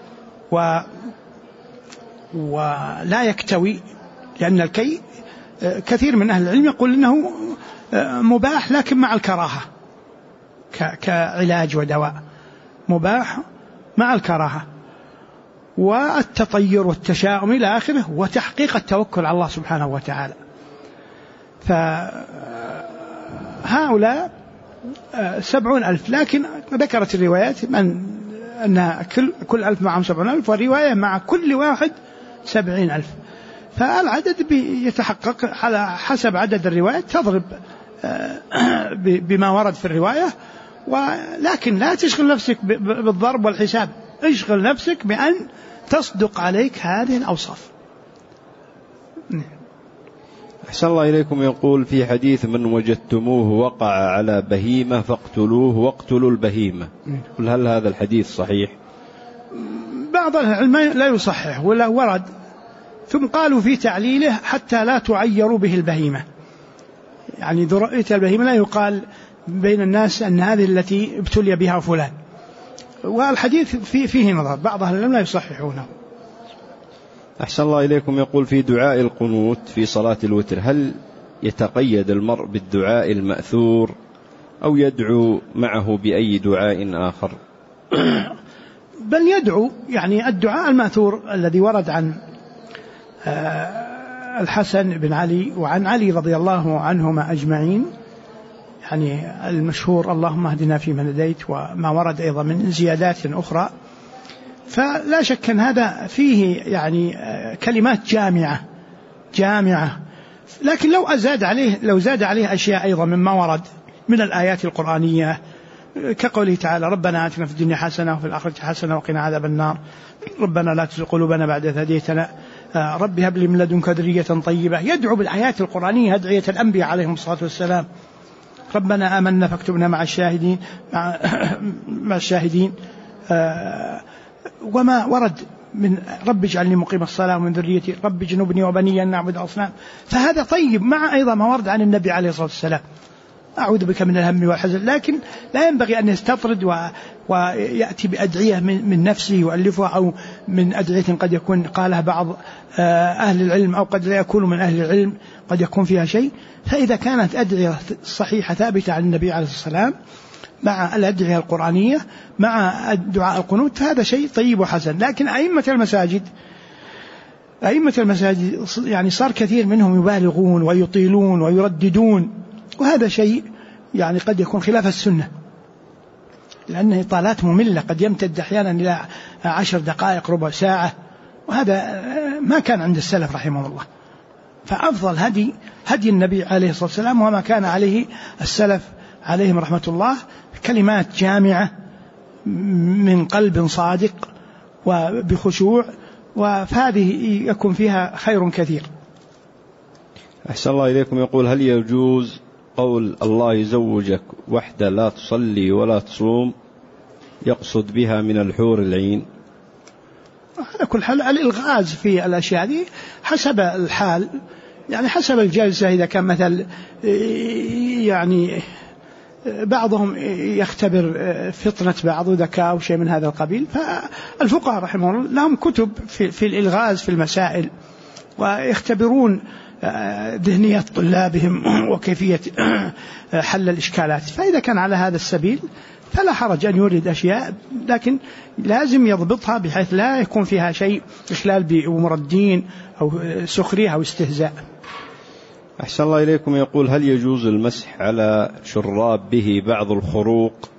S1: ولا يكتوي، لأن الكي كثير من أهل العلم يقول إنه مباح لكن مع الكراهة، كعلاج ودواء مباح مع الكراهة، والتطير والتشاؤم إلى آخره، وتحقيق التوكل على الله سبحانه وتعالى. فهؤلاء 70,000، لكن ذكرت الروايات أنها كل 1000 معهم 70,000، والرواية مع كل واحد 70,000. فالعدد يتحقق على حسب عدد الروايات، تضرب بما ورد في الرواية، ولكن لا تشغل نفسك بالضرب والحساب، اشغل نفسك بأن تصدق عليك هذه الأوصاف.
S2: أحسن الله إليكم. يقول في حديث: من وجدتموه وقع على بهيمة فاقتلوه واقتلوا البهيمة، هل هذا الحديث صحيح؟
S1: بعض العلم لا يصحح ولا ورد، ثم قالوا في تعليله: حتى لا تعيروا به البهيمة، يعني إذا رأيت البهيمة لا يقال بين الناس أن هذه التي ابتلي بها فلان. والحديث فيه نظر، بعض أهل العلم لا يصححونه.
S2: أحسن الله إليكم. يقول في دعاء القنوت في صلاة الوتر، هل يتقيد المرء بالدعاء المأثور أو يدعو معه بأي دعاء آخر؟
S1: بل يدعو، يعني الدعاء المأثور الذي ورد عن الحسن بن علي وعن علي رضي الله عنهما أجمعين، يعني المشهور: اللهم اهدنا فيمن هديت، وما ورد أيضا من زيادات أخرى. فلا شك أن هذا فيه يعني كلمات جامعة، لكن لو زاد عليه أشياء أيضا مما ورد من الآيات القرآنية، كقوله تعالى: ربنا آتنا في الدنيا حسنة وفي الآخرة حسنة وقنا عذاب النار، ربنا لا تزغ قلوبنا بعد إذ هديتنا، رب هب لي من لدنك ذرية طيبة. يدعو بالآيات القرآنية أدعية الأنبياء عليهم الصلاة والسلام: ربنا آمنا فاكتبنا مع الشاهدين وما ورد من رب اجعلني مقيم الصلاة ومن ذريتي رب اجنبني وبني أن نعبد الأصنام. فهذا طيب، مع أيضا ما ورد عن النبي عليه الصلاة والسلام: أعوذ بك من الهم والحزن. لكن لا ينبغي أن يستطرد ويأتي بأدعية من نفسه يؤلفها، أو من أدعية قد يكون قالها بعض أهل العلم أو قد لا يكون من أهل العلم، قد يكون فيها شيء. فإذا كانت أدعية صحيحة ثابتة عن النبي عليه الصلاة والسلام مع الأدعية القرآنية مع دعاء القنوت، فهذا شيء طيب وحسن. لكن أئمة المساجد يعني صار كثير منهم يبالغون ويطيلون ويرددون، وهذا شيء يعني قد يكون خلاف السنة، لأن إطالات مملة قد يمتد أحيانا إلى 10 دقائق ربع ساعة، وهذا ما كان عند السلف رحمه الله. فأفضل هدي النبي عليه الصلاة والسلام وما كان عليه السلف عليهم رحمة الله، كلمات جامعة من قلب صادق وبخشوع، وهذه يكون فيها خير كثير.
S2: أحسن الله إليكم. يقول: هل يجوز قول الله يزوجك وحدة لا تصلي ولا تصوم يقصد بها من الحور العين؟
S1: على كل حال الإلغاز في الأشياء دي حسب الحال، يعني حسب الجلسة. إذا كان مثل يعني بعضهم يختبر فطنة بعض وذكاء أو شيء من هذا القبيل، فالفقهاء رحمه الله لهم كتب في الإلغاز في المسائل، ويختبرون ذهنية طلابهم وكيفية حل الإشكالات. فإذا كان على هذا السبيل فلا حرج أن يورد أشياء، لكن لازم يضبطها بحيث لا يكون فيها شيء إخلال بأمور الدين أو سخرية أو استهزاء.
S2: أحسن الله إليكم. يقول: هل يجوز المسح على شراب به بعض الخروق؟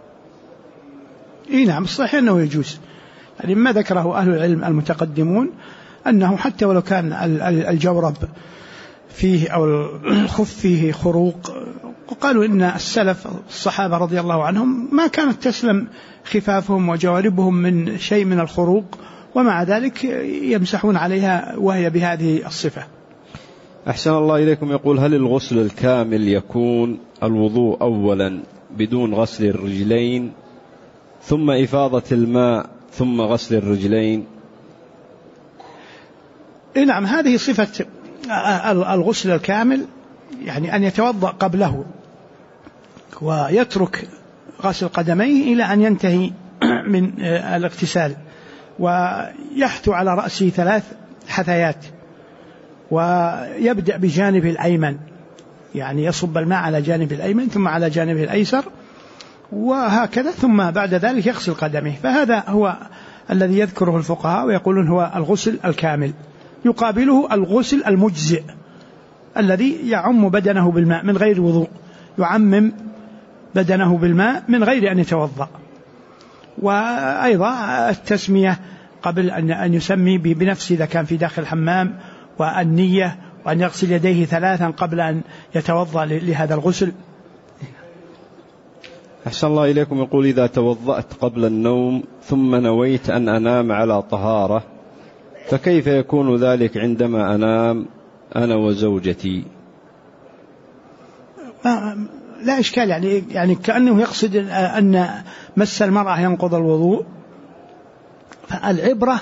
S1: نعم، الصحيح أنه يجوز، يعني ما ذكره أهل العلم المتقدمون أنه حتى ولو كان الجورب فيه أو الخف فيه خروق، وقالوا إن السلف الصحابة رضي الله عنهم ما كانت تسلم خفافهم وجواربهم من شيء من الخروق، ومع ذلك يمسحون عليها وهي بهذه الصفة.
S2: أحسن الله إليكم. يقول: هل الغسل الكامل يكون الوضوء أولا بدون غسل الرجلين ثم إفاضة الماء ثم غسل الرجلين؟
S1: نعم، هذه صفة الغسل الكامل، يعني أن يتوضأ قبله ويترك غسل قدميه إلى أن ينتهي من الاغتسال، ويحثو على رأسه 3 حثيات، ويبدأ بجانبه الأيمن، يعني يصب الماء على جانبه الأيمن ثم على جانبه الأيسر وهكذا، ثم بعد ذلك يغسل قدمه. فهذا هو الذي يذكره الفقهاء ويقولون هو الغسل الكامل. يقابله الغسل المجزئ الذي يعم بدنه بالماء من غير وضوء، يعمم بدنه بالماء من غير أن يتوضأ. وأيضا التسمية قبل أن يسمي بنفسه إذا كان في داخل الحمام، والنية، وأن يغسل يديه 3 قبل أن يتوضأ لهذا الغسل.
S2: أحسن الله إليكم. يقول: إذا توضأت قبل النوم ثم نويت أن أنام على طهارة، فكيف يكون ذلك عندما أنام أنا وزوجتي؟
S1: لا إشكال، يعني كأنه يقصد أن مس المرأة ينقض الوضوء. فالعبرة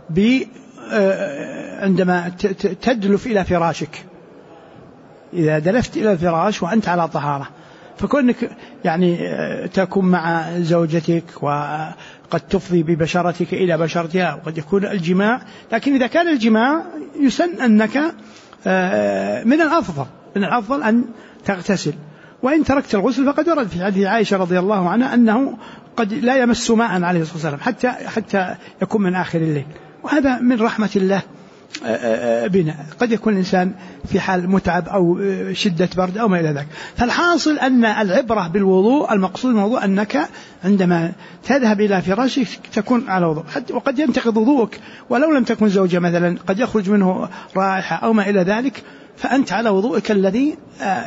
S1: عندما تدلف إلى فراشك، إذا دلفت إلى الفراش وأنت على طهارة، فكونك يعني تكون مع زوجتك وقد تفضي ببشرتك إلى بشرتها، وقد يكون الجماع، لكن إذا كان الجماع يسن أنك من الأفضل أن تغتسل. وإن تركت الغسل فقد ورد في حديث عائشة رضي الله عنها أنه قد لا يمس ماء عليه الصلاة والسلام حتى يكون من آخر الليل، وهذا من رحمة الله بنا. قد يكون الإنسان في حال متعب أو شدة برد أو ما إلى ذلك. فالحاصل أن العبرة بالوضوء، المقصود الموضوع أنك عندما تذهب إلى فراشك تكون على وضوء. وقد ينتقض وضوءك ولو لم تكن زوجة مثلا، قد يخرج منه رائحة أو ما إلى ذلك، فأنت على وضوءك الذي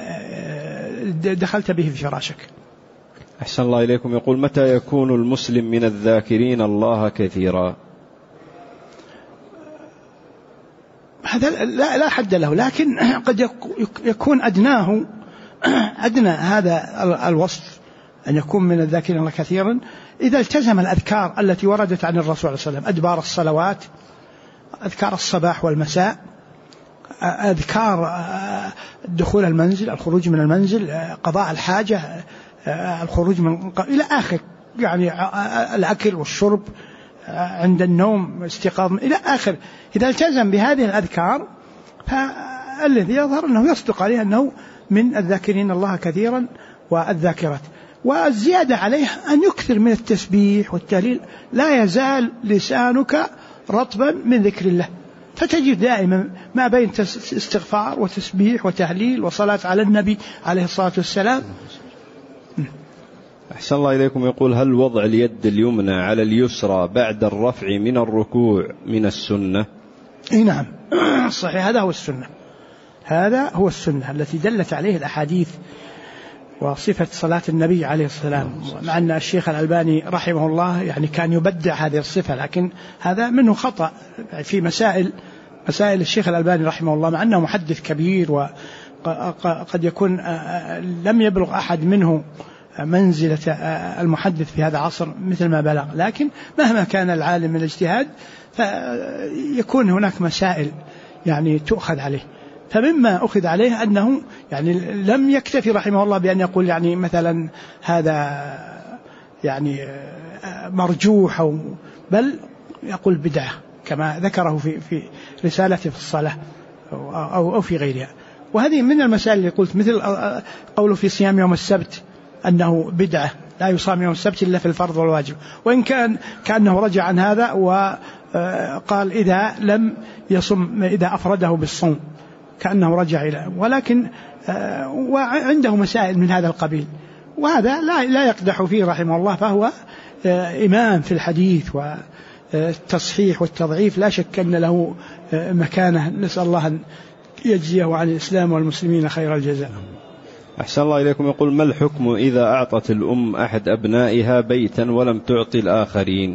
S1: دخلت به في فراشك.
S2: أحسن الله إليكم. يقول: متى يكون المسلم من الذاكرين الله كثيرا؟
S1: هذا لا حد له، لكن قد يكون أدنى هذا الوصف أن يكون من الذاكرين الله كثيرا إذا التزم الأذكار التي وردت عن الرسول صلى الله عليه وسلم، أدبار الصلوات، أذكار الصباح والمساء، أذكار دخول المنزل، الخروج من المنزل، قضاء الحاجة، الخروج من إلى آخر، يعني الأكل والشرب، عند النوم، استيقاظ إلى آخر. إذا التزم بهذه الأذكار فالذي يظهر أنه يصدق عليه أنه من الذاكرين الله كثيرا والذاكرات. والزيادة عليه أن يكثر من التسبيح والتهليل، لا يزال لسانك رطبا من ذكر الله، فتجد دائما ما بين استغفار وتسبيح وتهليل وصلاة على النبي عليه الصلاة والسلام.
S2: أحسن الله إليكم. يقول: هل وضع اليد اليمنى على اليسرى بعد الرفع من الركوع من السنة؟
S1: نعم صحيح، هذا هو السنة التي دلت عليه الأحاديث وصفة صلاة النبي عليه السلام. مع أن الشيخ الألباني رحمه الله يعني كان يبدع هذه الصفة، لكن هذا منه خطأ في مسائل الشيخ الألباني رحمه الله، مع أنه محدث كبير وقد يكون لم يبلغ أحد منه منزلة المحدث في هذا العصر مثل ما بلغ، لكن مهما كان العالم من الاجتهاد فيكون هناك مسائل يعني تؤخذ عليه. فمما أخذ عليه أنه يعني لم يكتفي رحمه الله بأن يقول يعني مثلا هذا يعني مرجوح، بل يقول بدعة كما ذكره في رسالته في الصلاة أو في غيرها. وهذه من المسائل اللي قلت، مثل قوله في صيام يوم السبت أنه بدعة، لا يصام يوم السبت إلا في الفرض والواجب، وإن كأنه رجع عن هذا وقال إذا لم يصم، إذا أفرده بالصوم كأنه رجع إلى، ولكن وعنده مسائل من هذا القبيل، وهذا لا يقدح فيه رحمه الله، فهو إمام في الحديث والتصحيح والتضعيف، لا شك أن له مكانة، نسأل الله أن يجزيه عن الإسلام والمسلمين خير الجزاء.
S2: أحسن الله إليكم. يقول: ما الحكم إذا أعطت الأم أحد أبنائها بيتا ولم تعطي الآخرين؟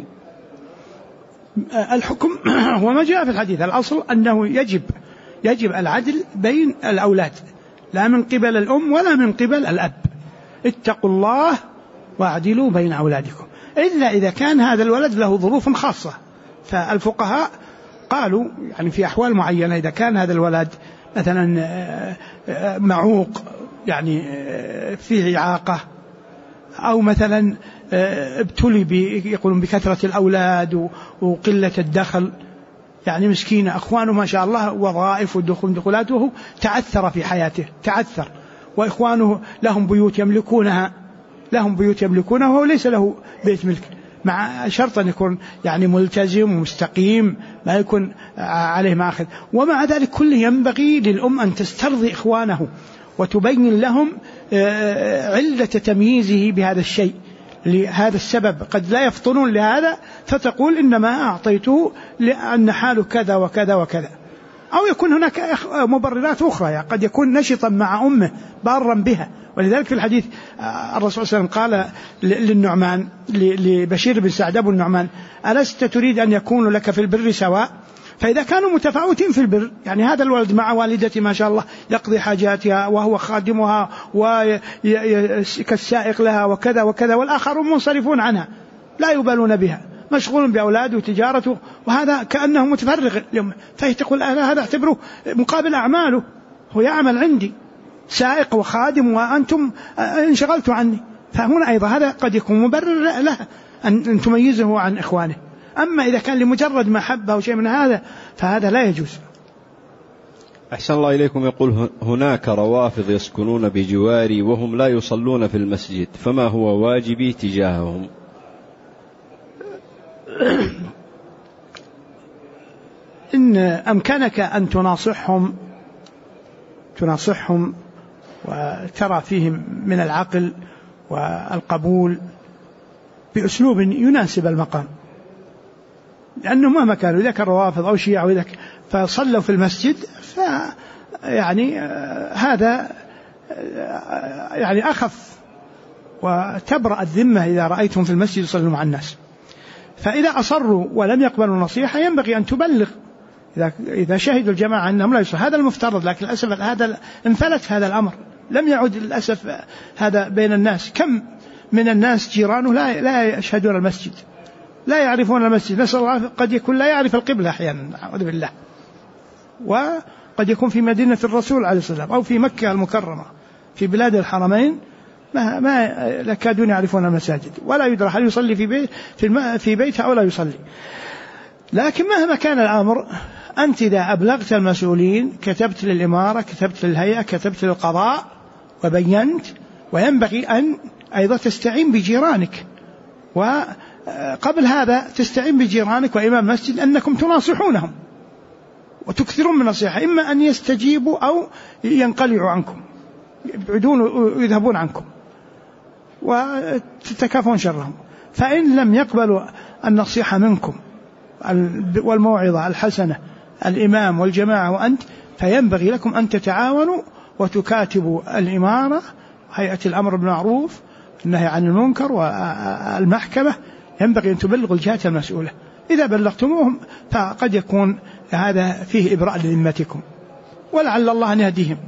S1: الحكم هو ما جاء في الحديث، الأصل أنه يجب العدل بين الأولاد، لا من قبل الأم ولا من قبل الأب. اتقوا الله واعدلوا بين أولادكم، إلا إذا كان هذا الولد له ظروف خاصة، فالفقهاء قالوا يعني في أحوال معينة إذا كان هذا الولد مثلا معوق يعني فيه إعاقة، أو مثلا ابتلي يقولون بكثرة الأولاد وقلة الدخل، يعني مسكين أخوانه ما شاء الله وظائف ودخولات، وهو تعثر في حياته، تعثر، وإخوانه لهم بيوت يملكونها، وهو ليس له بيت ملك، مع شرط أن يكون يعني ملتزم ومستقيم، ما يكون عليه ماخذ. ومع ذلك كله ينبغي للأم أن تسترضي إخوانه وتبين لهم علة تمييزه بهذا الشيء لهذا السبب، قد لا يفطنون لهذا، فتقول إنما أعطيته لأن حاله كذا وكذا وكذا. أو يكون هناك مبررات أخرى، يعني قد يكون نشطا مع أمه بارا بها. ولذلك في الحديث الرسول صلى الله عليه وسلم قال للنعمان، لبشير بن سعد أبو النعمان: ألست تريد أن يكون لك في البر سواء؟ فإذا كانوا متفاوتين في البر، يعني هذا الولد مع والدتي ما شاء الله يقضي حاجاتها وهو خادمها وكالسائق لها وكذا وكذا، والآخرون منصرفون عنها لا يبالون بها، مشغول بأولاده وتجارته، وهذا كأنه متفرغ اليوم. فهي تقول أنا هذا أعتبره مقابل أعماله، هو يعمل عندي سائق وخادم وأنتم انشغلتوا عني. فهنا أيضا هذا قد يكون مبرر له أن تميزه عن إخوانه. أما إذا كان لمجرد محبة أو شيء من هذا فهذا لا يجوز.
S2: أحسن الله إليكم. يقول: هناك روافض يسكنون بجواري وهم لا يصلون في المسجد، فما هو واجبي تجاههم؟
S1: إن أمكنك أن تناصحهم وترى فيهم من العقل والقبول بأسلوب يناسب المقام، لأنه مهما كانوا إذا كانوا روافض أو شيعة وإذا فصلوا في المسجد فيعني هذا يعني أخف، وتبرأ الذمة إذا رأيتهم في المسجد يصلوا مع الناس. فإذا أصروا ولم يقبلوا النصيحة ينبغي أن تبلغ إذا شهدوا الجماعة أنهم لا يصلوا، هذا المفترض. لكن للأسف هذا انفلت هذا الأمر، لم يعد للأسف هذا بين الناس. كم من الناس جيرانه لا يشهدون المسجد، لا يعرفون المسجد، نسأل الله، قد يكون لا يعرف القبلة أحيانا، أعوذ بالله. وقد يكون في مدينة الرسول عليه الصلاة والسلام أو في مكة المكرمة في بلاد الحرمين ما يكادون يعرفون المساجد، ولا يدرى هل يصلي في بيته أو لا يصلي. لكن مهما كان الأمر، أنت إذا أبلغت المسؤولين، كتبت للإمارة، كتبت للهيئة، كتبت للقضاء وبينت، وينبغي أن أيضا تستعين بجيرانك، وقبل هذا تستعين بجيرانك وإمام مسجد أنكم تناصحونهم وتكثرون من النصيحة، إما أن يستجيبوا أو ينقلعوا عنكم، يبعدون ويذهبون عنكم وتتكافون شرهم. فإن لم يقبلوا النصيحة منكم والموعظة الحسنة، الإمام والجماعة وأنت، فينبغي لكم أن تتعاونوا وتكاتبوا الإمارة، هيئة الأمر بالمعروف النهي عن المنكر والمحكمة، ينبغي أن تبلغوا الجهات المسؤولة. إذا بلغتموهم فقد يكون هذا فيه إبراء لذمتكم، ولعل الله أن يهديهم.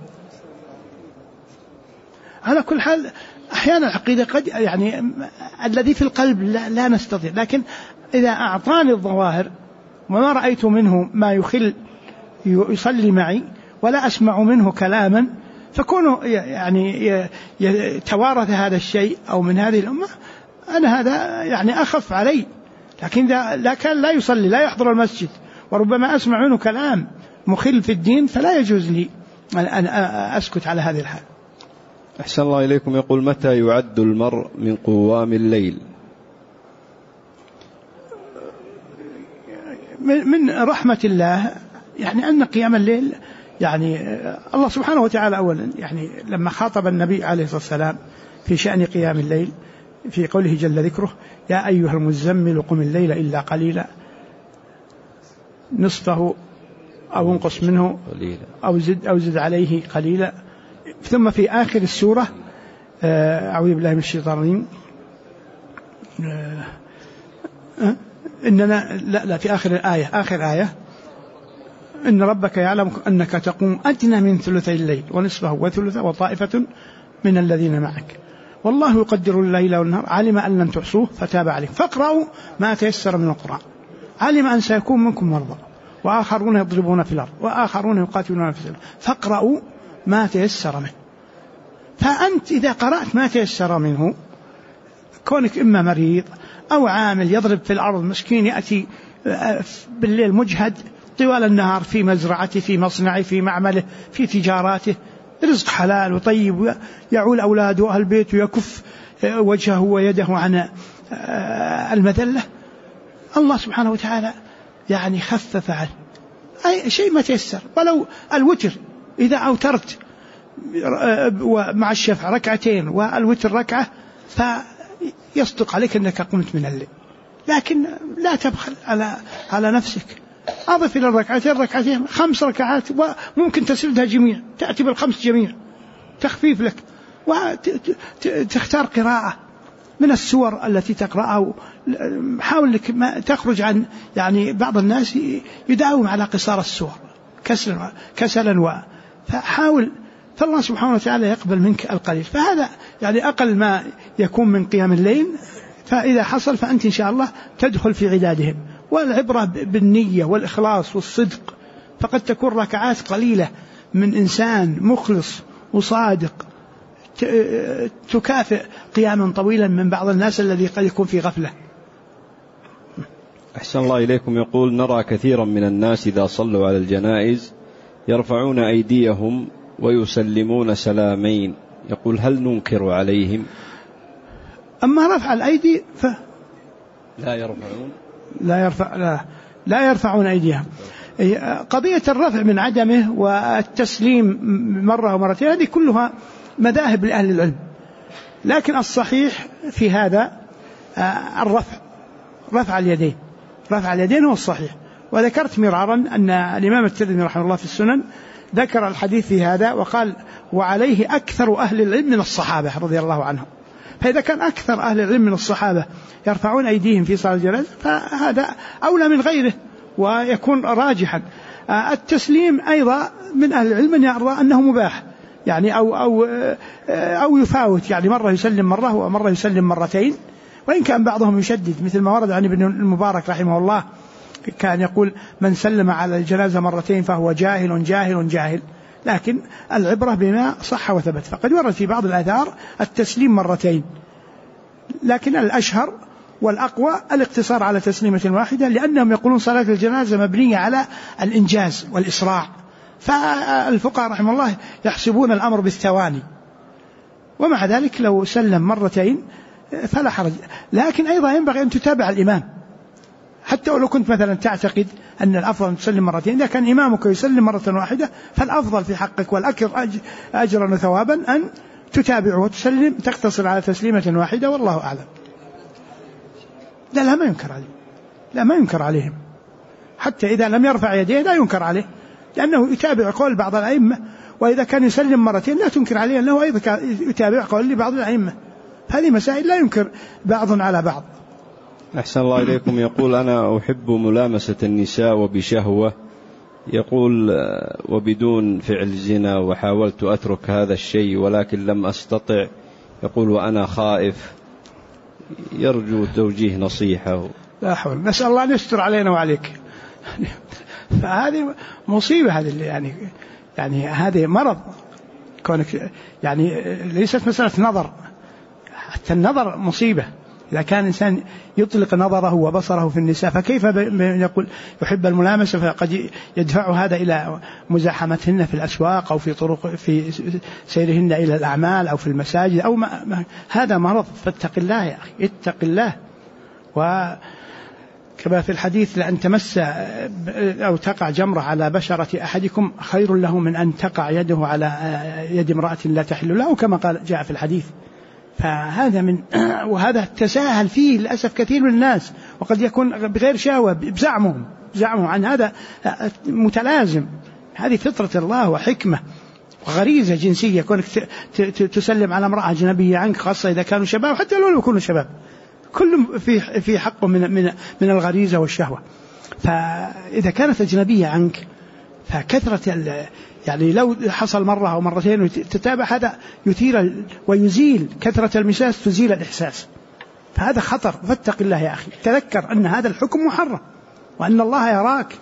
S1: على كل حال أحيانا العقيدة قد يعني الذي في القلب لا نستطيع، لكن إذا أعطاني الظواهر وما رأيت منه ما يخل يصلي معي ولا أسمع منه كلاما، فكونه يعني يتوارث هذا الشيء أو من هذه الأمة، أنا هذا يعني أخف علي. لكن إذا كان لا يصلي، لا يحضر المسجد، وربما أسمع منه كلام مخل في الدين، فلا يجوز لي أن أسكت على هذه الحال.
S2: أحسن الله إليكم. يقول: متى يعد المرء من قوام الليل؟
S1: من رحمة الله يعني أن قيام الليل، يعني الله سبحانه وتعالى أولا يعني لما خاطب النبي عليه الصلاة والسلام في شأن قيام الليل في قوله جل ذكره: يا أيها المزمل قم الليل إلا قليلا نصفه أو انقص منه أو زد عليه قليلا. ثم في آخر السورة أعوذ بالله من الشيطان الرجيم، إننا لا في آخر آية إن ربك يعلم أنك تقوم أدنى من ثلثي الليل ونصفه وثلثه وطائفة من الذين معك والله يقدر الليل والنهار علم أن لن تحصوه فتاب عليكم فاقرأوا ما تيسر من القرآن علم أن سيكون منكم مرضى وآخرون يضربون في الأرض وآخرون يقاتلون في السبيل فاقرأوا ما تيسر منه. فأنت إذا قرأت ما تيسر منه، كونك إما مريض أو عامل يضرب في الأرض مسكين يأتي بالليل مجهد طوال النهار في مزرعته في مصنعه في معمله في تجاراته، رزق حلال وطيب يعول أولاده وأهل بيته ويكف وجهه ويده عن المذلة، الله سبحانه وتعالى يعني خفف عنه أي شيء ما تيسر. ولو الوتر إذا أوترت مع الشفع ركعتين والوتر ركعة فيصدق عليك أنك قمت من الليل، لكن لا تبخل على نفسك، أضف إلى الركعتين 5 ركعات وممكن تسردها جميع، تأتي بالخمس جميع تخفيف لك، وتختار قراءة من السور التي تقرأها. حاول لك ما تخرج عن يعني بعض الناس يداوم على قصار السور كسلا فحاول، فالله سبحانه وتعالى يقبل منك القليل. فهذا يعني أقل ما يكون من قيام الليل، فإذا حصل فأنت إن شاء الله تدخل في عدادهم. والعبرة بالنية والإخلاص والصدق، فقد تكون ركعات قليلة من إنسان مخلص وصادق تكافئ قياما طويلا من بعض الناس الذي قد يكون في غفلة.
S2: أحسن الله إليكم. يقول: نرى كثيرا من الناس إذا صلوا على الجنائز يرفعون أيديهم ويسلمون سلامين، يقول: هل ننكر عليهم؟
S1: أما رفع الأيدي لا يرفعون أيديهم. قضية الرفع من عدمه والتسليم مرة ومرتين هذه كلها مذاهب لأهل العلم، لكن الصحيح في هذا رفع اليدين هو الصحيح. وذكرت مرارا أن الإمام الترمذي رحمه الله في السنن ذكر الحديث في هذا وقال: وعليه أكثر أهل العلم من الصحابة رضي الله عنهم. فإذا كان أكثر أهل العلم من الصحابة يرفعون أيديهم في صلاة الجنازة فهذا أولى من غيره ويكون راجحا. التسليم أيضا من أهل العلم من يرى أنه مباح، يعني أو يفاوت، يعني مرة يسلم مرة ومرة يسلم مرتين، وإن كان بعضهم يشدد، مثل ما ورد عن ابن المبارك رحمه الله كان يقول: من سلم على الجنازة مرتين فهو جاهل. لكن العبرة بما صح وثبت. فقد ورد في بعض الآثار التسليم مرتين، لكن الأشهر والأقوى الاقتصار على تسليمة واحدة، لأنهم يقولون صلاة الجنازة مبنية على الإنجاز والإسراع، فالفقهاء رحمه الله يحسبون الأمر بالثواني، ومع ذلك لو سلم مرتين فلا حرج. لكن أيضا ينبغي أن تتابع الإمام، حتى ولو كنت مثلا تعتقد أن الأفضل أن تسلم مرتين، إذا كان إمامك يسلم مرة واحدة فالأفضل في حقك والأكثر أجرا وثوابا أن تتابعه وتسلم، تقتصر على تسليمة واحدة، والله أعلم. لا ما ينكر عليهم، حتى إذا لم يرفع يديه لا ينكر عليه، لأنه يتابع قول بعض الأئمة. وإذا كان يسلم مرتين لا تنكر عليه، لأنه أيضا يتابع قول لبعض الأئمة. هذه مسائل لا ينكر بعض على بعض.
S2: أحسن الله إليكم. يقول: أنا أحب ملامسة النساء وبشهوة، يقول وبدون فعل زنا، وحاولت أترك هذا الشيء ولكن لم أستطع، يقول وأنا خائف، يرجو توجيه نصيحة.
S1: لا حول، نسأل الله أن يستر علينا وعليك. فهذه مصيبة، هذه يعني هذه مرض، كونك يعني ليست مسألة نظر، حتى النظر مصيبة. إذا كان إنسان يطلق نظره وبصره في النساء فكيف يقول يحب الملامسة، فقد يدفع هذا إلى مزاحمتهن في الأسواق أو في طرق في سيرهن إلى الأعمال أو في المساجد أو هذا مرض. فاتق الله يا أخي، اتق الله. وكما في الحديث: لأن تمس أو تقع جمرة على بشرة أحدكم خير له من أن تقع يده على يد امرأة لا تحل له، كما قال جاء في الحديث. فهذا وهذا تساهل فيه للأسف كثير من الناس، وقد يكون بغير شهوة، بزعمهم عن هذا متلازم. هذه فطرة الله وحكمة وغريزة جنسية، كونك تسلم على امرأة أجنبية عنك، خاصة إذا كانوا شباب، حتى لو يكونوا شباب، كل في حقه من الغريزة والشهوة. فإذا كانت أجنبية عنك فكثرة يعني لو حصل مرة أو مرتين وتتابع، هذا يثير ويزيل، كثرة المساس تزيل الإحساس، فهذا خطر. فاتق الله يا أخي، تذكر أن هذا الحكم محرم، وأن الله يراك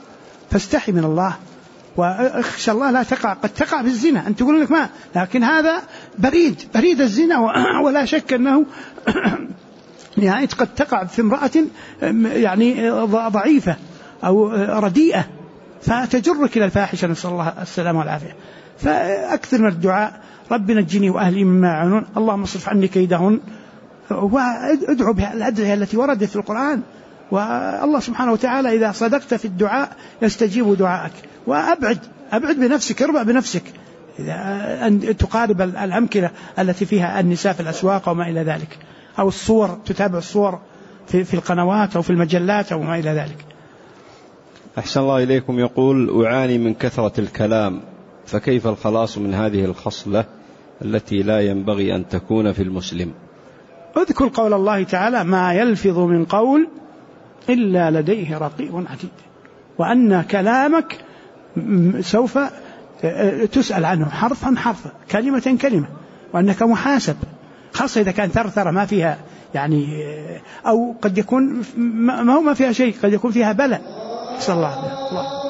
S1: فاستحي من الله واخشى الله لا تقع. قد تقع في الزنا، أنت تقول لك ما، لكن هذا بريد الزنا، ولا شك أنه نهاية قد تقع في امرأة يعني ضعيفة أو رديئة فتجرك إلى الفاحشة، نسأل الله السلامة والعافية. فأكثر من الدعاء رب نجني وأهلي مما يعانون، اللهم اصرف عني كيدهن، وادعو بها الأدعية التي وردت في القرآن. والله سبحانه وتعالى إذا صدقت في الدعاء يستجيب دعائك. وأبعد بنفسك، اربع بنفسك أن تقارب الأمكنة التي فيها النساء في الأسواق وما إلى ذلك، أو الصور، تتابع الصور في القنوات أو في المجلات أو ما إلى ذلك.
S2: أحسن الله إليكم. يقول: أعاني من كثرة الكلام، فكيف الخلاص من هذه الخصلة التي لا ينبغي أن تكون في المسلم؟
S1: اذكر قول الله تعالى: ما يلفظ من قول إلا لديه رقيب عتيد، وأن كلامك سوف تسأل عنه حرفا حرفا، كلمة كلمة، وأنك محاسب، خاصة إذا كان ثرثرة ما فيها يعني، أو قد يكون ما فيها شيء، قد يكون فيها بلاء. صلى الله عليه وسلم.